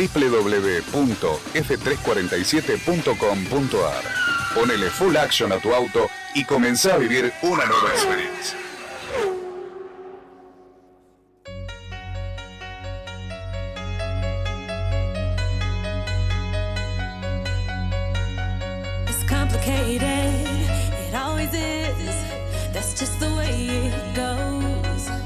www.f347.com.ar. Ponele Full Action a tu auto y comenzá a vivir una nueva experiencia. It always is. That's just the way it goes.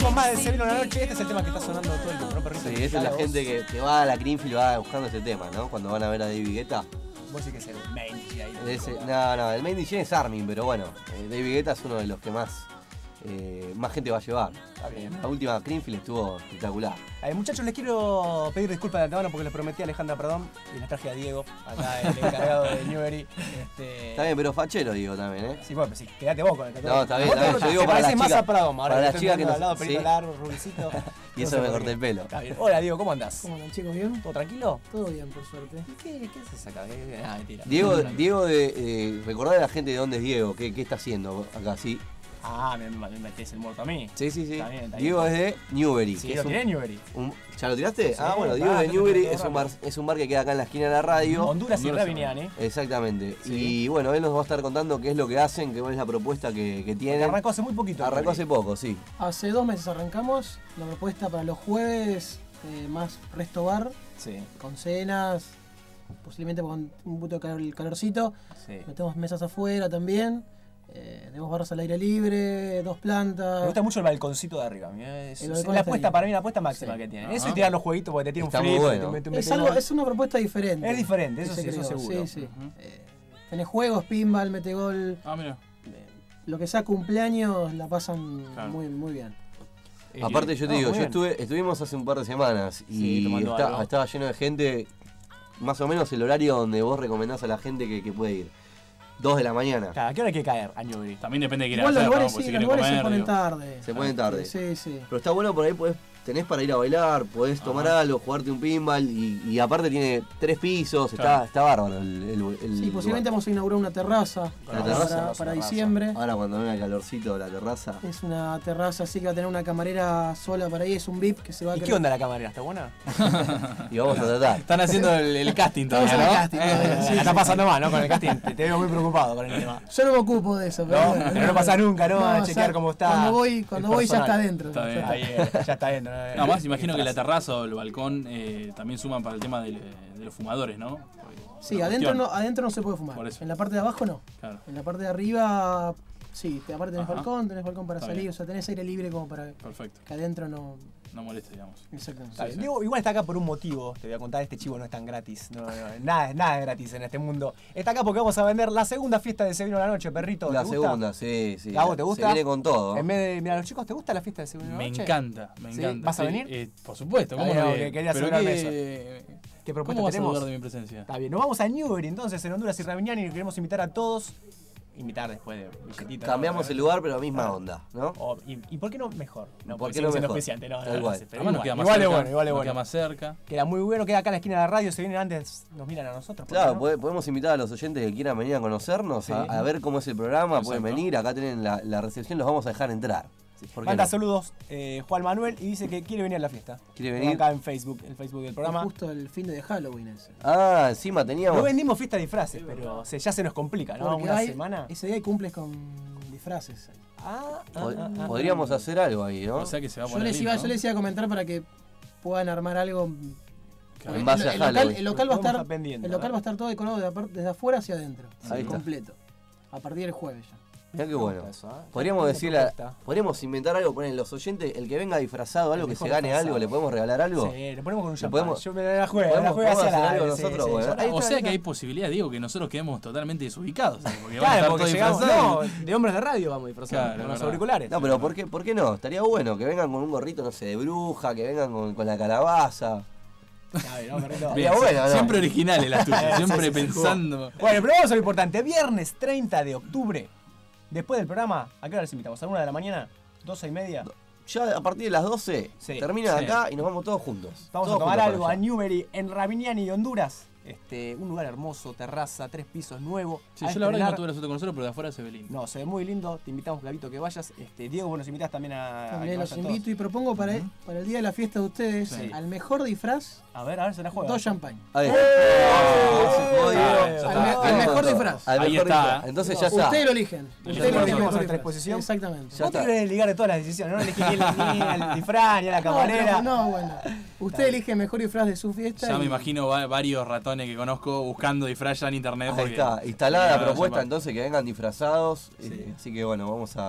con más de Se vino la noche. Este es el tema que está sonando todo el tiempo, ¿no, perrito? Sí, esta es la gente que va a la Greenfield y va buscando este tema, ¿no? Cuando van a ver a David Guetta. Vos decís que es el main DJ ahí. No, el main DJ es Armin, pero bueno, David Guetta es uno de los que más gente va a llevar. La última Greenfield estuvo espectacular. Muchachos, les quiero pedir disculpas de antemano porque les prometí a Alejandra perdón y les traje a Diego, acá el encargado de Newbery. Está bien, pero fachero digo también, ¿eh? Sí, bueno, pero sí, quédate vos con el No, está bien, yo digo para la chica. Para la chica que al lado, ¿sí? pelito largo, rubicito. Y eso me corté el pelo. Está bien. Hola, Diego, ¿cómo andás? ¿Cómo andan, chicos? ¿Bien? ¿Todo tranquilo? Todo bien, por suerte. ¿Qué haces acá? Mentira. Diego, recordar a la gente de dónde es Diego, qué está haciendo acá, ¿sí? Ah, me metés el muerto a mí. Sí. Está bien. Diego es de Newbery. Sí, lo tiré Newbery. ¿Ya lo tiraste? Sí, bueno, Diego de Newbery es un bar que queda acá en la esquina de la radio. Honduras y Rabiniani. Exactamente. Sí. Y bueno, él nos va a estar contando qué es lo que hacen, qué es la propuesta que tienen. Arrancó hace muy poquito. Arrancó hace poco, sí. Hace 2 meses arrancamos la propuesta para los jueves, más resto bar, con cenas, posiblemente con un puto calorcito. Sí. Metemos mesas afuera también. Tenemos barras al aire libre, 2 plantas. Me gusta mucho el balconcito de arriba. Es la apuesta para mí, la apuesta máxima que tiene. Eso y tirar los jueguitos porque te tira un flip. Bueno. Es una propuesta diferente. Es diferente, eso seguro. Sí. Tenés juegos, pinball, metegol. Mira. Lo que sea cumpleaños la pasan muy bien. Aparte yo te digo, estuvimos hace un par de semanas y estaba lleno de gente, más o menos el horario donde vos recomendás a la gente que puede ir. 2 de la mañana. Claro, ¿a qué hora hay que caer a Newbery? También depende de qué ir a hacer, hacer, ¿no? Porque sí, si los quieren lugares comer, se ponen tarde. Se ponen tarde. Sí. Pero está bueno, por ahí tenés para ir a bailar, podés tomar algo, jugarte un pinball y aparte tiene 3 pisos, está bárbaro el sí, posiblemente vamos a inaugurar una terraza para diciembre. Ahora cuando venga el calorcito de la terraza. Es una terraza así que va a tener una camarera sola para ahí, es un VIP que se va a ¿Y qué onda la camarera? ¿Está buena? Y vamos a tratar. Están haciendo el casting todavía, ¿no? Sí, está pasando mal, ¿no? Con el casting. Te veo muy preocupado con el tema. Yo no me ocupo de eso, pero no pasa nunca, ¿no? A chequear cómo está. Cuando voy ya está adentro. Está bien, ya está adentro. Nada más, imagino que la terraza o el balcón también suman para el tema de los fumadores, ¿no? Sí, adentro no se puede fumar. En la parte de abajo no. Claro. En la parte de arriba, sí, aparte tenés balcón para salir, o sea, tenés aire libre como para que adentro no moleste, digamos. Exactamente. Diego igual está acá por un motivo, te voy a contar, este chivo no es tan gratis, nada es gratis en este mundo. Está acá porque vamos a vender la segunda fiesta de Se vino la noche, perrito. La segunda, sí. ¿A vos te gusta? Se viene con todo. En vez de mirar a los chicos, ¿te gusta la fiesta de Se vino la noche? Me encanta. ¿Vas a venir? Por supuesto, ¿cómo no? Quería asegurarme eso. ¿Qué propuesta ¿Cómo vas tenemos? a dudar de mi presencia? Está bien, nos vamos a Newbery entonces en Honduras y Rabiniani y queremos invitar a todos. Invitar después de billetito. Cambiamos el lugar, pero misma onda, ¿no? ¿Y por qué no mejor? No, ¿por qué no mejor? Especiante, no, igual. Pero bueno, queda más igual cerca. Es bueno. Queda más cerca. Queda muy bueno, queda acá en la esquina de la radio, se vienen antes, nos miran a nosotros. Claro, podemos invitar a los oyentes que quieran venir a conocernos, a ver cómo es el programa, pueden venir, acá tienen la recepción, los vamos a dejar entrar. Manda saludos Juan Manuel y dice que quiere venir a la fiesta. ¿Quiere venir? Acá en Facebook, el Facebook del programa. Es justo el fin de Halloween ese. Ah, encima teníamos. No vendimos fiesta de disfraces, pero ya se nos complica, ¿no? Porque una semana. Ese día hay cumples con disfraces. Podríamos hacer algo ahí, ¿no? O sea que se va a Yo poner les iba a comentar para que puedan armar algo. En base a Halloween. El local va a estar todo decorado desde afuera hacia adentro. Ahí completo. A partir del jueves ya. Mirá qué bueno. Podríamos inventar algo, poner los oyentes, el que venga disfrazado, algo que se gane algo, ¿le podemos regalar algo? Sí, le ponemos con un champán. Yo me la juego hacia hacer algo nosotros, O sea que hay posibilidad, digo, que nosotros quedemos totalmente desubicados. Porque llegamos, de hombres de radio vamos disfrazados, con los auriculares. No, pero ¿por qué no? Estaría bueno que vengan con un gorrito, no sé, de bruja, que vengan con la calabaza. Bien, bueno, siempre originales las tuyas, siempre pensando. Bueno, pero vamos a lo importante. Viernes 30 de octubre. Después del programa, ¿a qué hora les invitamos? ¿A la 1 de la mañana? ¿12:30? Ya a partir de las 12 termina acá y nos vamos todos juntos. Vamos a tomar algo a Newbery en Rabiniani, Honduras. Un lugar hermoso, terraza, 3 pisos, nuevo. Sí, yo la verdad que no tuve la suerte de conocerlo, pero de afuera se ve lindo. No, se ve muy lindo. Te invitamos, Glavito, que vayas. Diego, vos nos invitás también a también los invito y propongo para el día de la fiesta de ustedes al mejor disfraz. A ver, se la juega. 2 champagne. Al mejor disfraz. Ahí está. Entonces ya está. Ustedes lo eligen. Ustedes lo eligen a nuestra disposición. Exactamente. Vos te querés ligar de todas las decisiones, no elegí ni al disfraz, ni a la camarera. No, bueno. Usted elige el mejor disfraz de su fiesta. Ya me imagino varios ratones que conozco buscando disfraz ya en internet. Ahí está, instalada la propuesta, entonces que vengan disfrazados. Así que bueno, vamos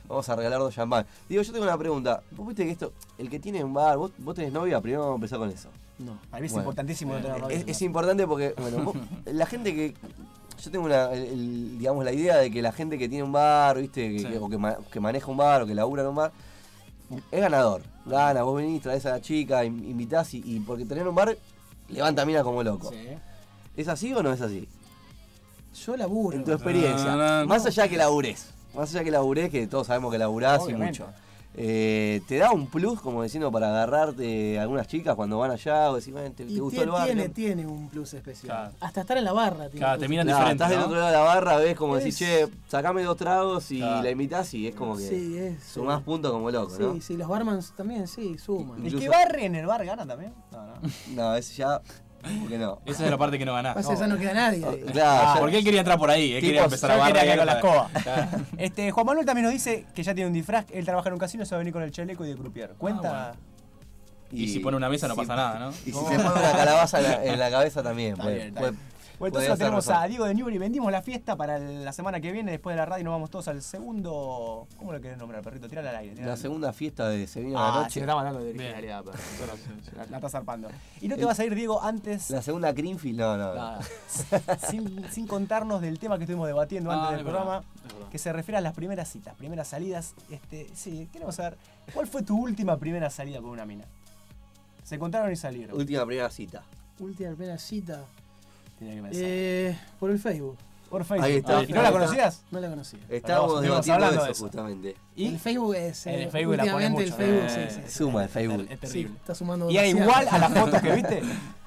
vamos a regalar 2 champán. Digo, yo tengo una pregunta. Vos viste que esto, el que tiene un bar, vos tenés novia, primero vamos a empezar con eso. No. Para mí es importantísimo no tener novia. Es importante porque, bueno, la gente que... Yo tengo digamos, la idea de que la gente que tiene un bar, viste, que maneja un bar o que labura en un bar, es ganador. Gana, vos venís, traes a la chica, invitás y porque tener un bar levanta mina como loco. Sí. ¿Es así o no es así? Yo laburo. En tu experiencia. Más allá que labures. Más allá que laburés, que todos sabemos que laburás. Obviamente. Y mucho. ¿Te da un plus, como diciendo, para agarrarte a algunas chicas cuando van allá o decís, ¿te gustó el bar? Tiene un plus especial. Claro. Hasta estar en la barra. Claro, te miran diferente. Estás del otro lado de la barra, ves como decís, che, sacame 2 tragos y la invitás y es como que sumás puntos como loco, ¿no? Sí, los barmans también, suman. ¿El que barre en el bar gana también? No, ese ya... ¿Por qué no? Esa es la parte que no ganás. Ya no queda nadie. Claro, porque él quería entrar por ahí. Él quería empezar a barrer con la escoba. Juan Manuel también nos dice que ya tiene un disfraz. Él trabaja en un casino y se va a venir con el chaleco y de croupier. ¿Cuenta? Y si pone una mesa no pasa nada, ¿no? Y si se pone una calabaza en la cabeza también. Bueno, entonces lo tenemos a Diego de Newbery. Vendimos la fiesta para la semana que viene. Después de la radio nos vamos todos al segundo... ¿Cómo lo querés nombrar, perrito? Tirala al aire. La segunda fiesta de Se Vino la Noche. Sí, me está matando de originalidad, perro. La está zarpando. ¿Y no te vas a ir, Diego, antes...? La segunda Greenfield, no. sin contarnos del tema que estuvimos debatiendo antes del programa, que se refiere a las primeras citas, primeras salidas. Sí, queremos saber, ¿cuál fue tu última primera salida con una mina? Se encontraron y salieron. Última primera cita. Última primera cita. Tenía que pensar. Por el Facebook. Por Facebook. Ahí está. ¿Y no la conocías? No la conocía. Estábamos debatiendo de eso, justamente. ¿Y? El Facebook es... el Facebook la pone mucho. El Facebook, sí. Suma el Facebook. Es terrible. Está sumando ¿Y igual a las fotos que viste?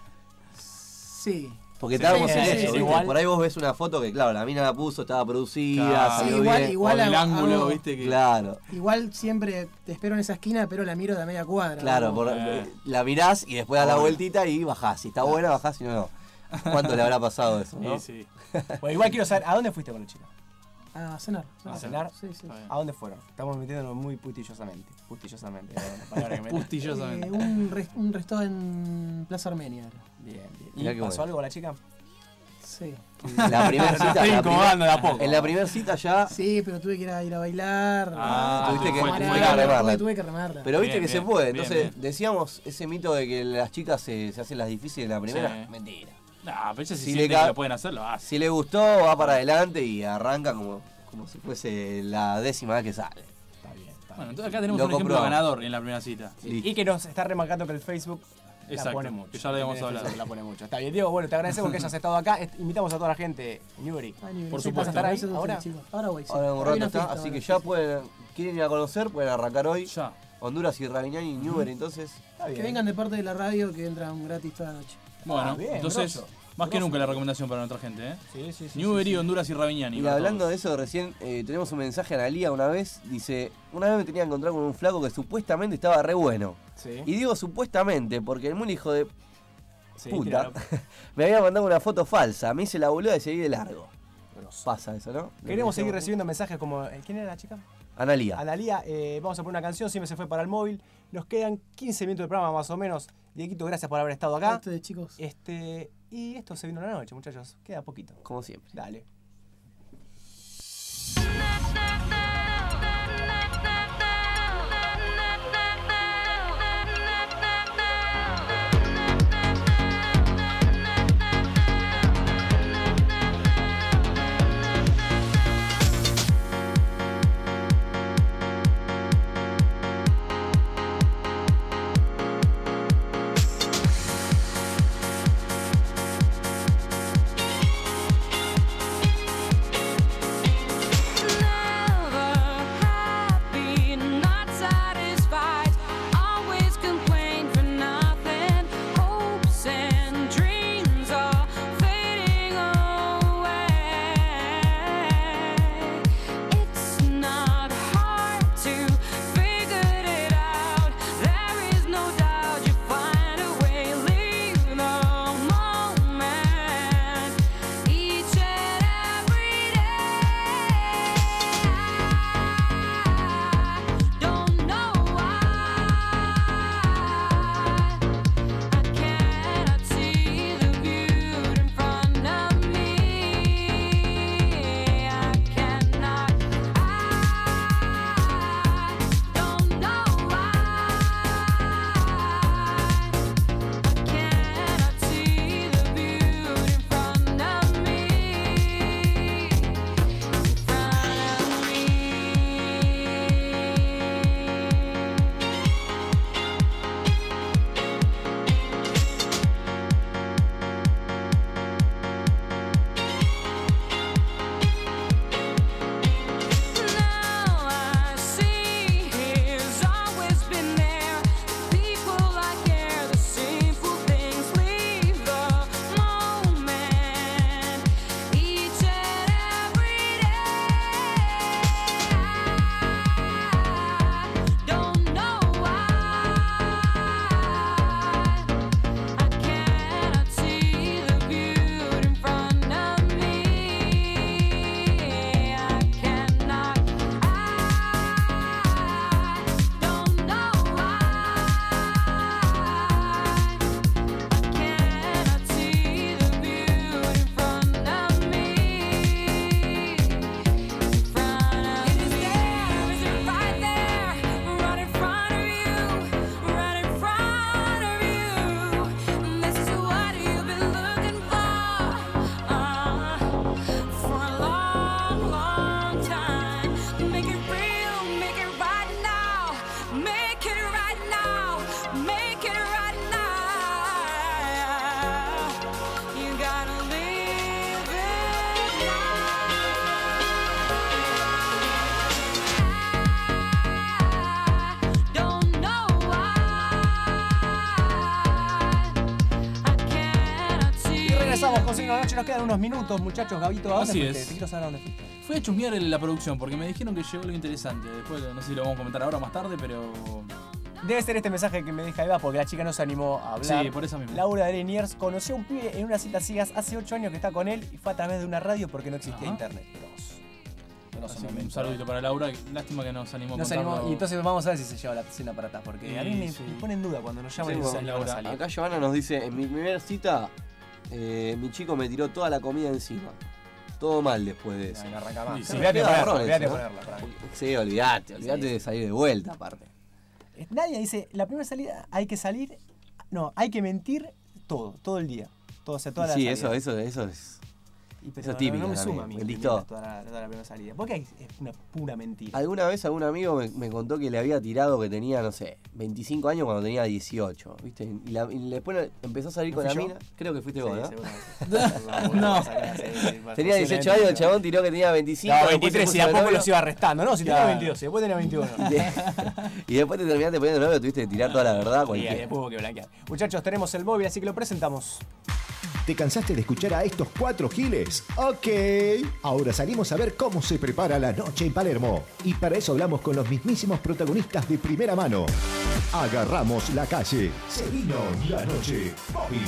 Sí. Porque estábamos en eso, ¿viste? Por ahí vos ves una foto que, claro, la mina la puso, estaba producida, salió bien. Igual el ángulo, viste que... Claro. Igual siempre te espero en esa esquina, pero la miro de a media cuadra. Claro, la mirás y después das la vueltita y bajás. Si está buena, bajás, si no. ¿Cuánto le habrá pasado eso, no? Sí. Bueno, igual quiero saber, ¿a dónde fuiste con el chico? A cenar. ¿A cenar? Sí. ¿A dónde fueron? Estamos metiéndonos muy pustillosamente. Pustillosamente. Un restaurante en Plaza Armenia. Bien. ¿Y pasó algo con la chica? Sí. La primera cita. Estoy incomodando de a poco. En la primera cita ya. Sí, pero tuve que ir a bailar. Tuve que remarla. Pero viste que se puede. Entonces, decíamos ese mito de que las chicas se hacen las difíciles en la primera. Mentira. No, pero si sienten que lo pueden hacer, lo hacen. Si le gustó, va para adelante y arranca como si fuese la 10ª vez que sale. Está bien. Bueno, entonces acá tenemos un ejemplo ganador en la primera cita. Sí. Y que nos está remarcando que el Facebook la pone mucho. Que ya lo habíamos hablado. La pone mucho. Está bien, Diego, bueno, te agradecemos que hayas estado acá. Invitamos a toda la gente, Newbery. Por supuesto. ¿Estar ahí ahora? Ahora voy. Ahora un rato está, así que ya quieren ir a conocer, pueden arrancar hoy. Ya. Honduras y Raviñani y Newbery, entonces. Que vengan de parte de la radio, que entran gratis toda la noche. Bueno, entonces... Más que nunca la recomendación para nuestra gente, ¿eh? Sí. Newbery, Honduras y Raviñani. Y hablando de eso, recién tenemos un mensaje a Analía una vez. Dice, una vez me tenía que encontrar con un flaco que supuestamente estaba re bueno. Sí. Y digo supuestamente, porque el muy hijo de puta me había mandado una foto falsa. Me hice la boluda y seguí de largo. Pasa eso, ¿no? Queremos seguir recibiendo mensajes como... ¿Quién era la chica? Analía. Vamos a poner una canción, siempre se fue para el móvil. Nos quedan 15 minutos de programa más o menos. Dieguito, gracias por haber estado acá. Chicos. Y esto se vino la noche, muchachos. Queda poquito. Como siempre. Dale. Somos en la noche, nos quedan unos minutos, muchachos. Gabito, ¿a dónde Así fuiste? es. Te quiero saber a dónde fuiste. Fui a chusmear la producción porque me dijeron que llegó algo interesante. Después no sé si lo vamos a comentar ahora o más tarde, pero... Debe ser este mensaje que me deja Eva porque la chica no se animó a hablar. Sí, por eso mismo. Laura de Liniers conoció a un pibe en una cita ciegas hace 8 años que está con él y fue a través de una radio porque no existía internet. Un saludito para Laura. Lástima que nos animó a contarlo. Y entonces vamos a ver si se lleva la cena para atrás porque a mí me pone en duda cuando nos llaman y dicen Laura. Acá Giovanna nos dice, en mi primera cita, mi chico me tiró toda la comida encima. Todo mal después de eso. No arranca más. Sí, Olvídate de olvídate ponerla. Sí, olvídate de salir de vuelta aparte. Nadie dice, la primera salida hay que salir, no, hay que mentir todo el día. Toda la sí, salida. eso es. Eso es típico. No me suma a mí. Listo. Toda la primera salida. Porque es una pura mentira. Alguna vez algún amigo me contó que le había tirado que tenía, no sé, 25 años cuando tenía 18, ¿viste? Y después empezó a salir con la mina. Creo que fuiste vos, ¿no? No. Tenía 18 años, el chabón tiró que tenía 25. No, 23, y a poco los iba arrestando. No, si tenía 22, y después tenía 21. Y después te terminaste poniendo novio, tuviste que tirar toda la verdad. Y ahí después hubo que blanquear. Muchachos, tenemos el móvil, así que lo presentamos. ¿Te cansaste de escuchar a estos 4 giles? Ok. Ahora salimos a ver cómo se prepara la noche en Palermo. Y para eso hablamos con los mismísimos protagonistas de primera mano. Agarramos la calle. Se vino la noche móvil.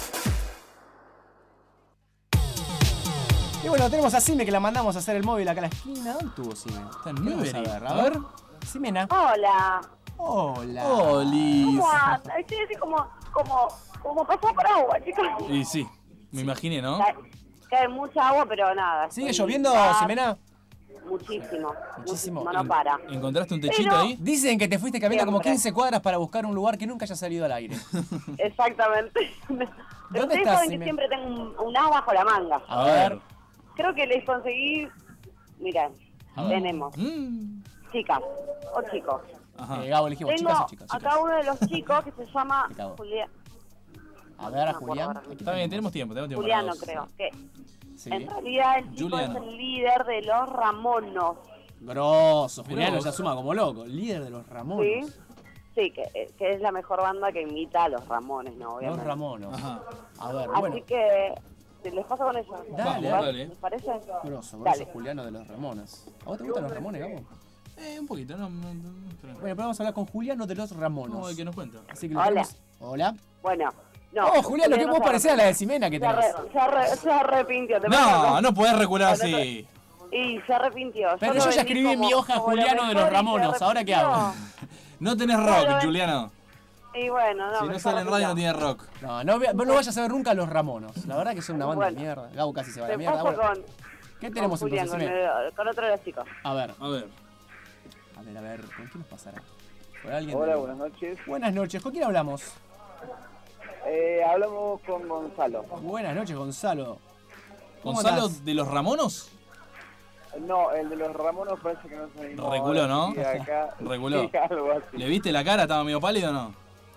Y bueno, tenemos a Sime que la mandamos a hacer el móvil acá a la esquina. ¿Dónde estuvo Sime? Está en Newbery. A ver. Simena. Hola. Hola. Olis. ¿Cómo andas? Estoy así como pasó por agua, chicos. Y sí, me imaginé, ¿no? Cae mucha agua, pero nada. ¿Sigue lloviendo, Simena? Muchísimo. No para. ¿Encontraste un techito ahí? Dicen que te fuiste caminando como 15 cuadras para buscar un lugar que nunca haya salido al aire. Exactamente. Pero ustedes saben que siempre tengo un as bajo la manga. A ver. Creo que les conseguí... Mirá, tenemos chicas o chicos. Gabo, elegimos tengo chicas o chicas. acá uno de los chicos que se llama Julián. A ver, a Julián. Está bien, tenemos tiempo. Juliano, creo. Que en realidad el chico es el líder de los Ramonos. Grosso, Juliano se asuma como loco. Líder de los Ramones. Sí, que es la mejor banda que imita a los Ramones, ¿no? Obviamente. Los Ramonos. A ver, Así que... ¿Les pasa con ellos? Dale. ¿Les parece? Grosso, Juliano de los Ramones. ¿A vos te gustan los Ramones, Gabo? Un poquito, no. Bueno, pero vamos a hablar con Juliano de los Ramones. No, el que nos cuenta. Así que Hola. Hola. Bueno, no. Oh, Juliano, ¿qué vos parecés a la de Ximena que tenés? Se arrepintió. No podés recular así. Y se arrepintió. Pero yo ya escribí en mi hoja Juliano de los Ramones. ¿Ahora qué hago? No tenés rock, Juliano. Y bueno, no. Si no sale en radio no tiene rock. No vayas a ver nunca a los Ramones. La verdad que son una banda de mierda. Gabo casi se va a la mierda. Bueno, ¿qué tenemos Julián, entonces? con otro de los chicos. A ver, ¿con quién nos pasará? ¿Con alguien? Hola, buenas noches. Buenas noches, ¿con quién hablamos? Hablamos con Gonzalo. Buenas noches, Gonzalo. ¿Gonzalo de los Ramonos? No, el de los Ramonos parece que no se animó. Reculó, ¿no? Acá. Reculó. Sí, algo así. ¿Le viste la cara? ¿Estaba medio pálido o no?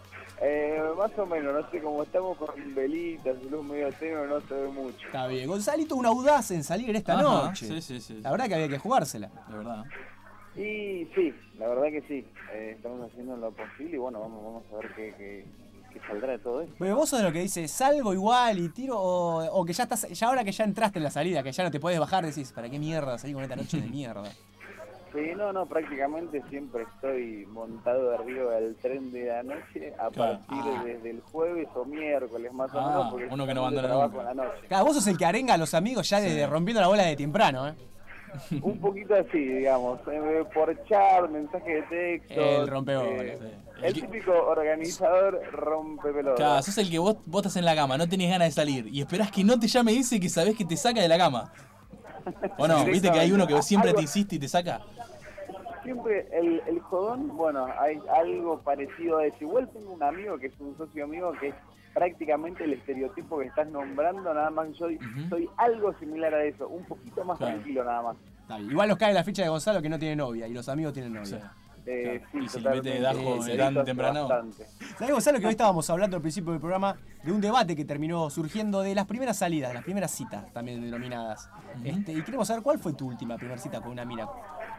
Más o menos, no sé, como estamos con velitas y luz medio tenue, no se ve mucho. Está bien, Gonzalito, un audaz en salir en esta noche. Sí. La verdad que había que jugársela. De verdad. Y sí, la verdad que sí. Estamos haciendo lo posible y bueno, vamos a ver qué saldrá de todo esto. Pero vos sos de lo que dice, salgo igual y tiro, o que ya estás, ya ahora que ya entraste en la salida, que ya no te podés bajar, decís, ¿para qué mierda salir con esta noche de mierda? Sí, no, prácticamente siempre estoy montado arriba del tren de la noche a partir desde el jueves o miércoles más o menos, porque uno que no abandona trabajo en la noche. Claro, vos sos el que arenga a los amigos ya desde rompiendo la bola de temprano, ¿eh? Un poquito así, digamos, por chat, mensaje de texto. El rompebolas. El típico organizador rompepelotas. Claro, sos el que vos estás en la cama, no tenés ganas de salir y esperás que no te llame ese que sabés que te saca de la cama. ¿O no? ¿Viste que hay uno que siempre te insiste y te saca? Siempre el jodón, bueno, hay algo parecido a eso. Igual tengo un amigo que es un socio mío que es prácticamente el estereotipo que estás nombrando, nada más yo soy algo similar a eso, un poquito más tranquilo nada más. Igual nos cae la ficha de Gonzalo que no tiene novia y los amigos tienen novia. Sí, y si le mete dajo tan temprano. ¿Sabés, Gonzalo, que hoy estábamos hablando al principio del programa de un debate que terminó surgiendo de las primeras salidas, las primeras citas también denominadas? Y queremos saber cuál fue tu última primera cita con una mina.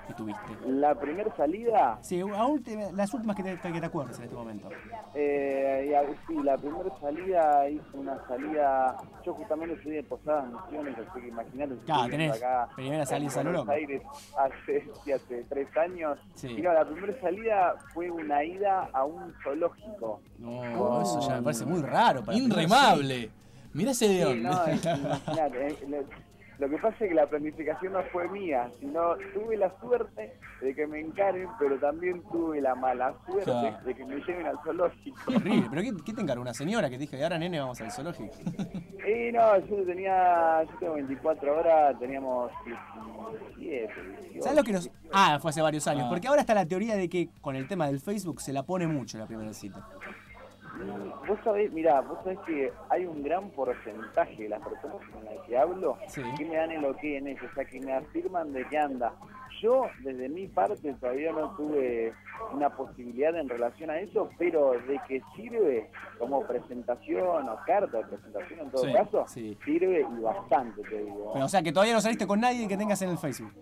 que tuviste? La primera salida... Sí, las últimas que te acuerdes en este momento. Sí, la primera salida hice una salida... Yo justamente estudié en Posadas Misiones, así que imagínate... Claro, tenés primera salida en Buenos Aires hace 3 años. Sí. Y no, la primera salida fue una ida a un zoológico. No, eso ya me parece muy raro. Inremable. Mirá ese león. Sí, no, imagínate, lo que pasa es que la planificación no fue mía, sino tuve la suerte de que me encaren, pero también tuve la mala suerte de que me lleven al zoológico. Horrible, pero ¿qué te encargó? ¿Una señora que te dijo, y ahora nene vamos al zoológico? No, yo tengo 24 horas, teníamos 17, 18. ¿Sabes lo que nos...? Fue hace varios años, porque ahora está la teoría de que con el tema del Facebook se la pone mucho la primera cita. Vos sabés que hay un gran porcentaje de las personas con las que hablo que me dan el ok en eso, o sea, que me afirman de que anda. Yo, desde mi parte, todavía no tuve una posibilidad en relación a eso, pero de que sirve como presentación o carta de presentación en todo caso, sirve y bastante, te digo. Pero, o sea, que todavía no saliste con nadie que tengas en el Facebook.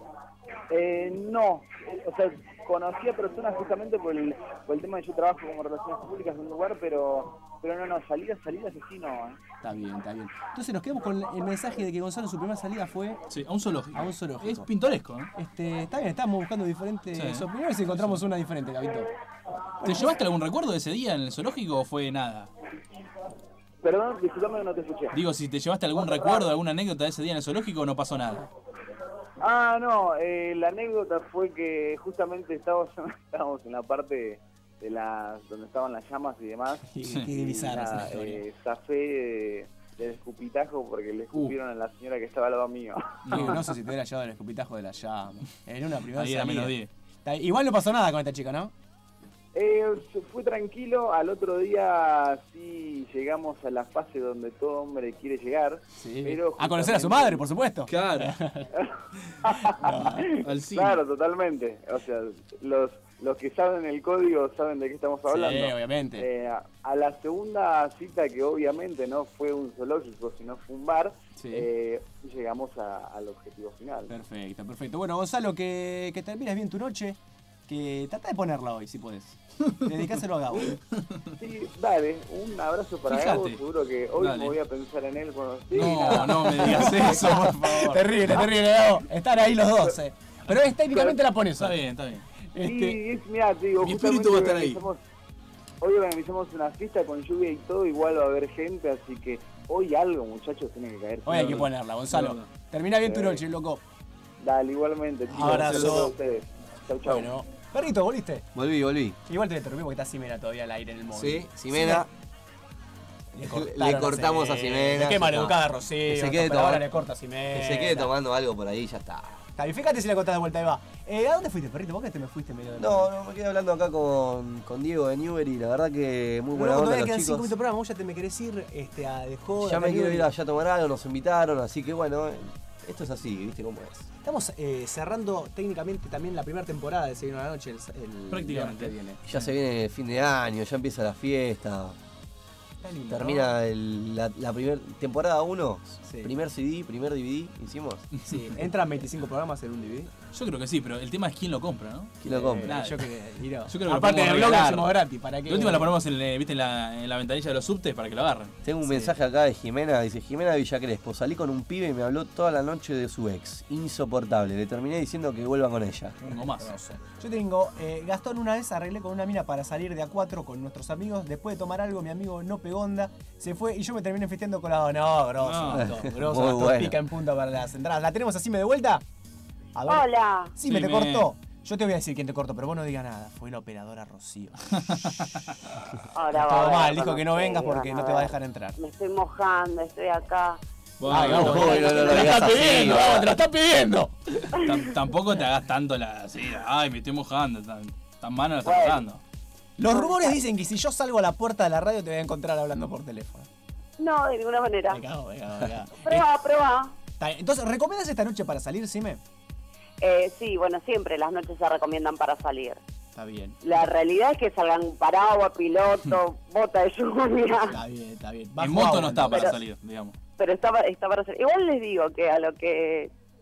No, o sea, conocí a personas justamente por el tema de yo trabajo como relaciones públicas en un lugar, pero no, salidas así no. Está bien. Entonces nos quedamos con el mensaje de que Gonzalo su primera salida fue... Sí, a un zoológico. Es pintoresco, ¿no? Está bien, estábamos buscando diferentes opiniones y encontramos una diferente, Gabito. ¿Te llevaste algún recuerdo de ese día en el zoológico o fue nada? Perdón, disculpame que no te escuché. Digo, si te llevaste algún recuerdo, alguna anécdota de ese día en el zoológico o no pasó nada. No, la anécdota fue que justamente estábamos en la parte de donde estaban las llamas y demás. Qué bizarra esa historia. Zafé del escupitajo porque le escupieron a la señora que estaba al lado mío. No sé si te hubiera llevado el escupitajo de la llama. En una primera salida. Ahí era -10. Igual no pasó nada con esta chica, ¿no? Fue tranquilo, al otro día sí llegamos a la fase donde todo hombre quiere llegar. Sí. Pero a conocer a su madre, por supuesto. Claro. Claro, totalmente. O sea, los que saben el código saben de qué estamos hablando. Sí, obviamente. A la segunda cita, que obviamente no fue un zoológico, sino fue un bar, llegamos al objetivo final. Perfecto. Bueno, Gonzalo, que termines bien tu noche. Que trata de ponerla hoy, si podés. Dedicáselo a Gabo. Sí, dale, un abrazo para Gabo. Seguro que hoy me voy a pensar en él cuando esté. No me digas eso, por favor. Terrible, Gabo. Están ahí los dos, Pero técnicamente la pones. Está bien. Sí, mirá, te digo, mi espíritu va a estar ahí. Hoy organizamos una fiesta con lluvia y todo, igual va a haber gente, así que hoy algo, muchachos, tiene que caer. Hoy hay que ponerla, Gonzalo. Termina bien tu noche, loco. Dale, igualmente, chicos. Abrazo. A ustedes. Chau. Bueno. Perrito, ¿volviste? Volví. Igual te interrumpí porque está Ximena todavía al aire en el móvil. Sí, Ximena. Le cortamos a Ximena. Qué maleducada Rocío. Ahora le corta a Ximena. Que se quede tomando algo por ahí, ya está. Y fíjate si le contás de vuelta, ahí va. ¿A dónde fuiste, perrito? ¿Por qué te me fuiste medio de No, me quedé hablando acá con Diego de Newbery. La verdad que muy buena onda los chicos. 5 minutos de programa, vos ya te me querés ir de joda. Ya me quiero ir allá a tomar algo, nos invitaron, así que bueno, esto es así, ¿viste cómo es? Estamos cerrando técnicamente también la primera temporada de Se Vino la Noche prácticamente que viene. Ya se viene el fin de año, ya empieza la fiesta. Lindo, termina la primera temporada 1, primer CD, primer DVD, hicimos. Sí, entran 25 programas en un DVD. Yo creo que sí, pero el tema es quién lo compra, ¿no? ¿Quién lo compra? Yo creo que aparte del blog lo hacemos gratis, ¿para qué? La última la ponemos en la ventanilla de los subtes para que lo agarren. Tengo un mensaje acá de Jimena, dice: Jimena Villa Crespo, salí con un pibe y me habló toda la noche de su ex. Insoportable, le terminé diciendo que vuelva con ella. No más. Yo tengo, Gastón una vez arreglé con una mina para salir de A4 con nuestros amigos. Después de tomar algo, mi amigo no pegó onda, se fue y yo me terminé festeando con la... No, grosso, pica en punta para las entradas. ¿La tenemos así me de vuelta? A ver. Hola. Sí, me te cortó. Yo te voy a decir quién te cortó, pero vos no digas nada. Fue la operadora Rocío. Todo mal, dijo que no vengas porque no te va a dejar entrar. Me estoy mojando, estoy acá. Ay, vamos, te la estás pidiendo. Tampoco te hagas tanto así, ay, me estoy mojando, tan mano la estás mojando. Los rumores dicen que si yo salgo a la puerta de la radio te voy a encontrar hablando por teléfono. No, de ninguna manera. Venga. Prueba. Entonces, ¿recomiendas esta noche para salir, Sime? Sí, bueno, siempre las noches se recomiendan para salir. Está bien. La realidad es que salgan paraguas, piloto, bota de lluvia. Está bien. En moto no está para salir, digamos. Pero está para salir. Igual les digo que a lo que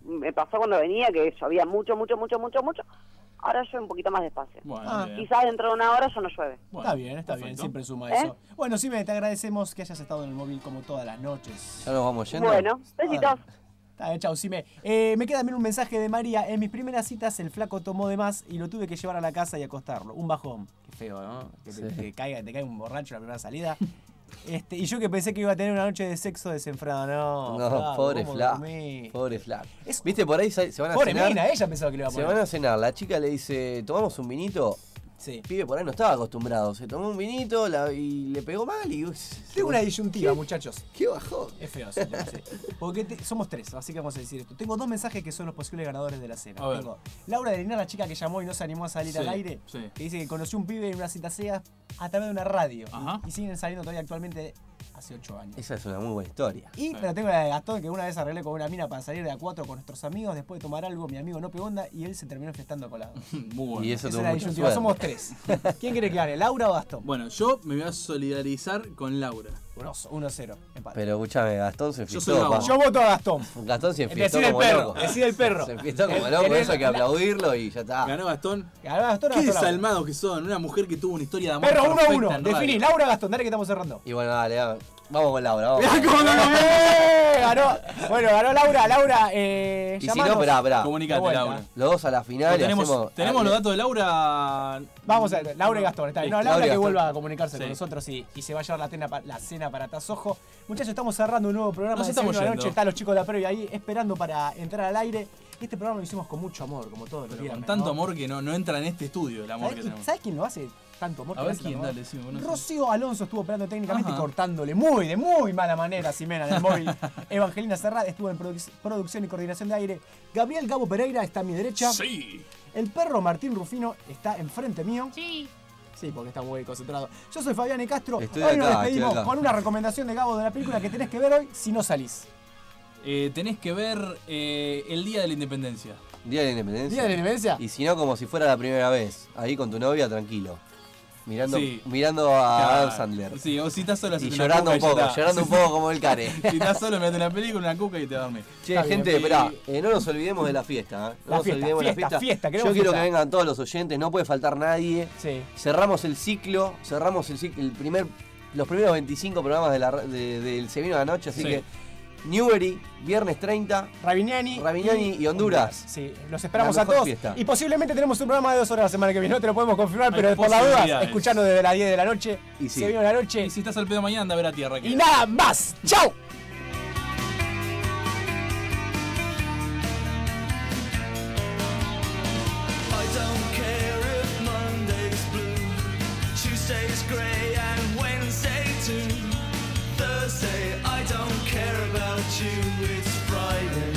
me pasó cuando venía que llovía mucho. Ahora llueve un poquito más despacio. Bueno, quizás dentro de una hora ya no llueve. Bueno, está bien, siempre suma eso. Bueno, Sime, te agradecemos que hayas estado en el móvil como todas las noches. Ya nos vamos yendo. Bueno, besitos. Está bien, chau, Sime. Me queda también un mensaje de María. En mis primeras citas el flaco tomó de más y lo tuve que llevar a la casa y acostarlo. Un bajón. Qué feo, ¿no? Que te caiga un borracho en la primera salida. Y yo que pensé que iba a tener una noche de sexo desenfrenado. No, pobre Fla. Pobre Fla. ¿Viste? Por ahí se van a pobre cenar. Mina, ella pensaba que le iba a poner. Se van a cenar. La chica le dice, ¿tomamos un vinito? Sí. El pibe por ahí no estaba acostumbrado. Se tomó un vinito y le pegó mal y... Tengo una disyuntiva, muchachos. ¿Qué bajó? Es feo, sí. Porque somos tres, así que vamos a decir esto. Tengo 2 mensajes que son los posibles ganadores de la cena. Tengo Laura de Linares, la chica que llamó y no se animó a salir al aire, que dice que conoció un pibe en una cita sea a través de una radio. Y siguen saliendo todavía actualmente hace 8 años. Esa es una muy buena historia. Pero tengo la de Gastón, que una vez arreglé con una mina para salir de A4 con nuestros amigos, después de tomar algo, mi amigo no pegó onda y él se terminó fiestando colado. Muy bueno. Y eso es la disyuntiva, somos 3. ¿Quién quiere que gane, Laura o Gastón? Bueno, yo me voy a solidarizar con Laura. 1-0, empate. Pero escúchame, Gastón se enfiestó. Yo voto a Gastón. Gastón se enfiestó como loco. Decide el perro. Se enfiestó como loco, eso hay que aplaudirlo y ya está. Ganó Gastón. Gastón. Qué desalmados que son, una mujer que tuvo una historia de amor. Perro 1-1, definí, Laura o Gastón, dale que estamos cerrando. Y bueno, dale, vamos con Laura. Vamos. Ganó Laura. Laura, y si no, esperá. Comunicate, Laura. Los dos a la final. Tenemos los datos de Laura. Vamos a ver, Laura y Gastón. Está bien. No, Laura que vuelva a comunicarse con nosotros y se va a llevar la cena para Tazojo. Muchachos, estamos cerrando un nuevo programa de Sevino la Noche. Están los chicos de la previa ahí esperando para entrar al aire. Este programa lo hicimos con mucho amor, como todos los días. Con tanto amor que no entra en este estudio el amor que tenemos. ¿Sabes quién lo hace? Tanto amor. A ver quién, dale, sí, bueno, Rocío Alonso estuvo operando técnicamente y cortándole de muy mala manera a Ximena en el móvil. Evangelina Serrat estuvo en producción y coordinación de aire. Gabriel Gabo Pereira está a mi derecha. Sí. El perro Martín Rufino está enfrente mío. Sí. Sí, porque está muy concentrado. Yo soy Fabián E. Castro. Hoy nos despedimos con una recomendación de Gabo de la película que tenés que ver hoy si no salís. Tenés que ver el Día de la Independencia. ¿Día de la Independencia? ¿Día de la Independencia? Y si no, como si fuera la primera vez. Ahí con tu novia, tranquilo. Mirando a Adam Sandler. Sí, o si estás solo y llorando un poco como el care. Si estás solo, mirate una película, una cuca y te dormís. Che, gente, esperá, no nos olvidemos de la fiesta. No nos olvidemos de la fiesta. Yo quiero que vengan todos los oyentes, no puede faltar nadie. Sí. Cerramos el ciclo, los primeros 25 programas del Sevino de la Noche, así que Newbery, viernes 30, Ravignani y Honduras. Sí, los esperamos a todos. Fiesta. Y posiblemente tenemos un programa de 2 horas la semana que viene. No te lo podemos confirmar, pero por la duda, escuchando desde las 10 de la noche. Y Sevino de la Noche. Y si estás al pedo mañana, anda a ver a Tierra. Y nada más. ¡Chau!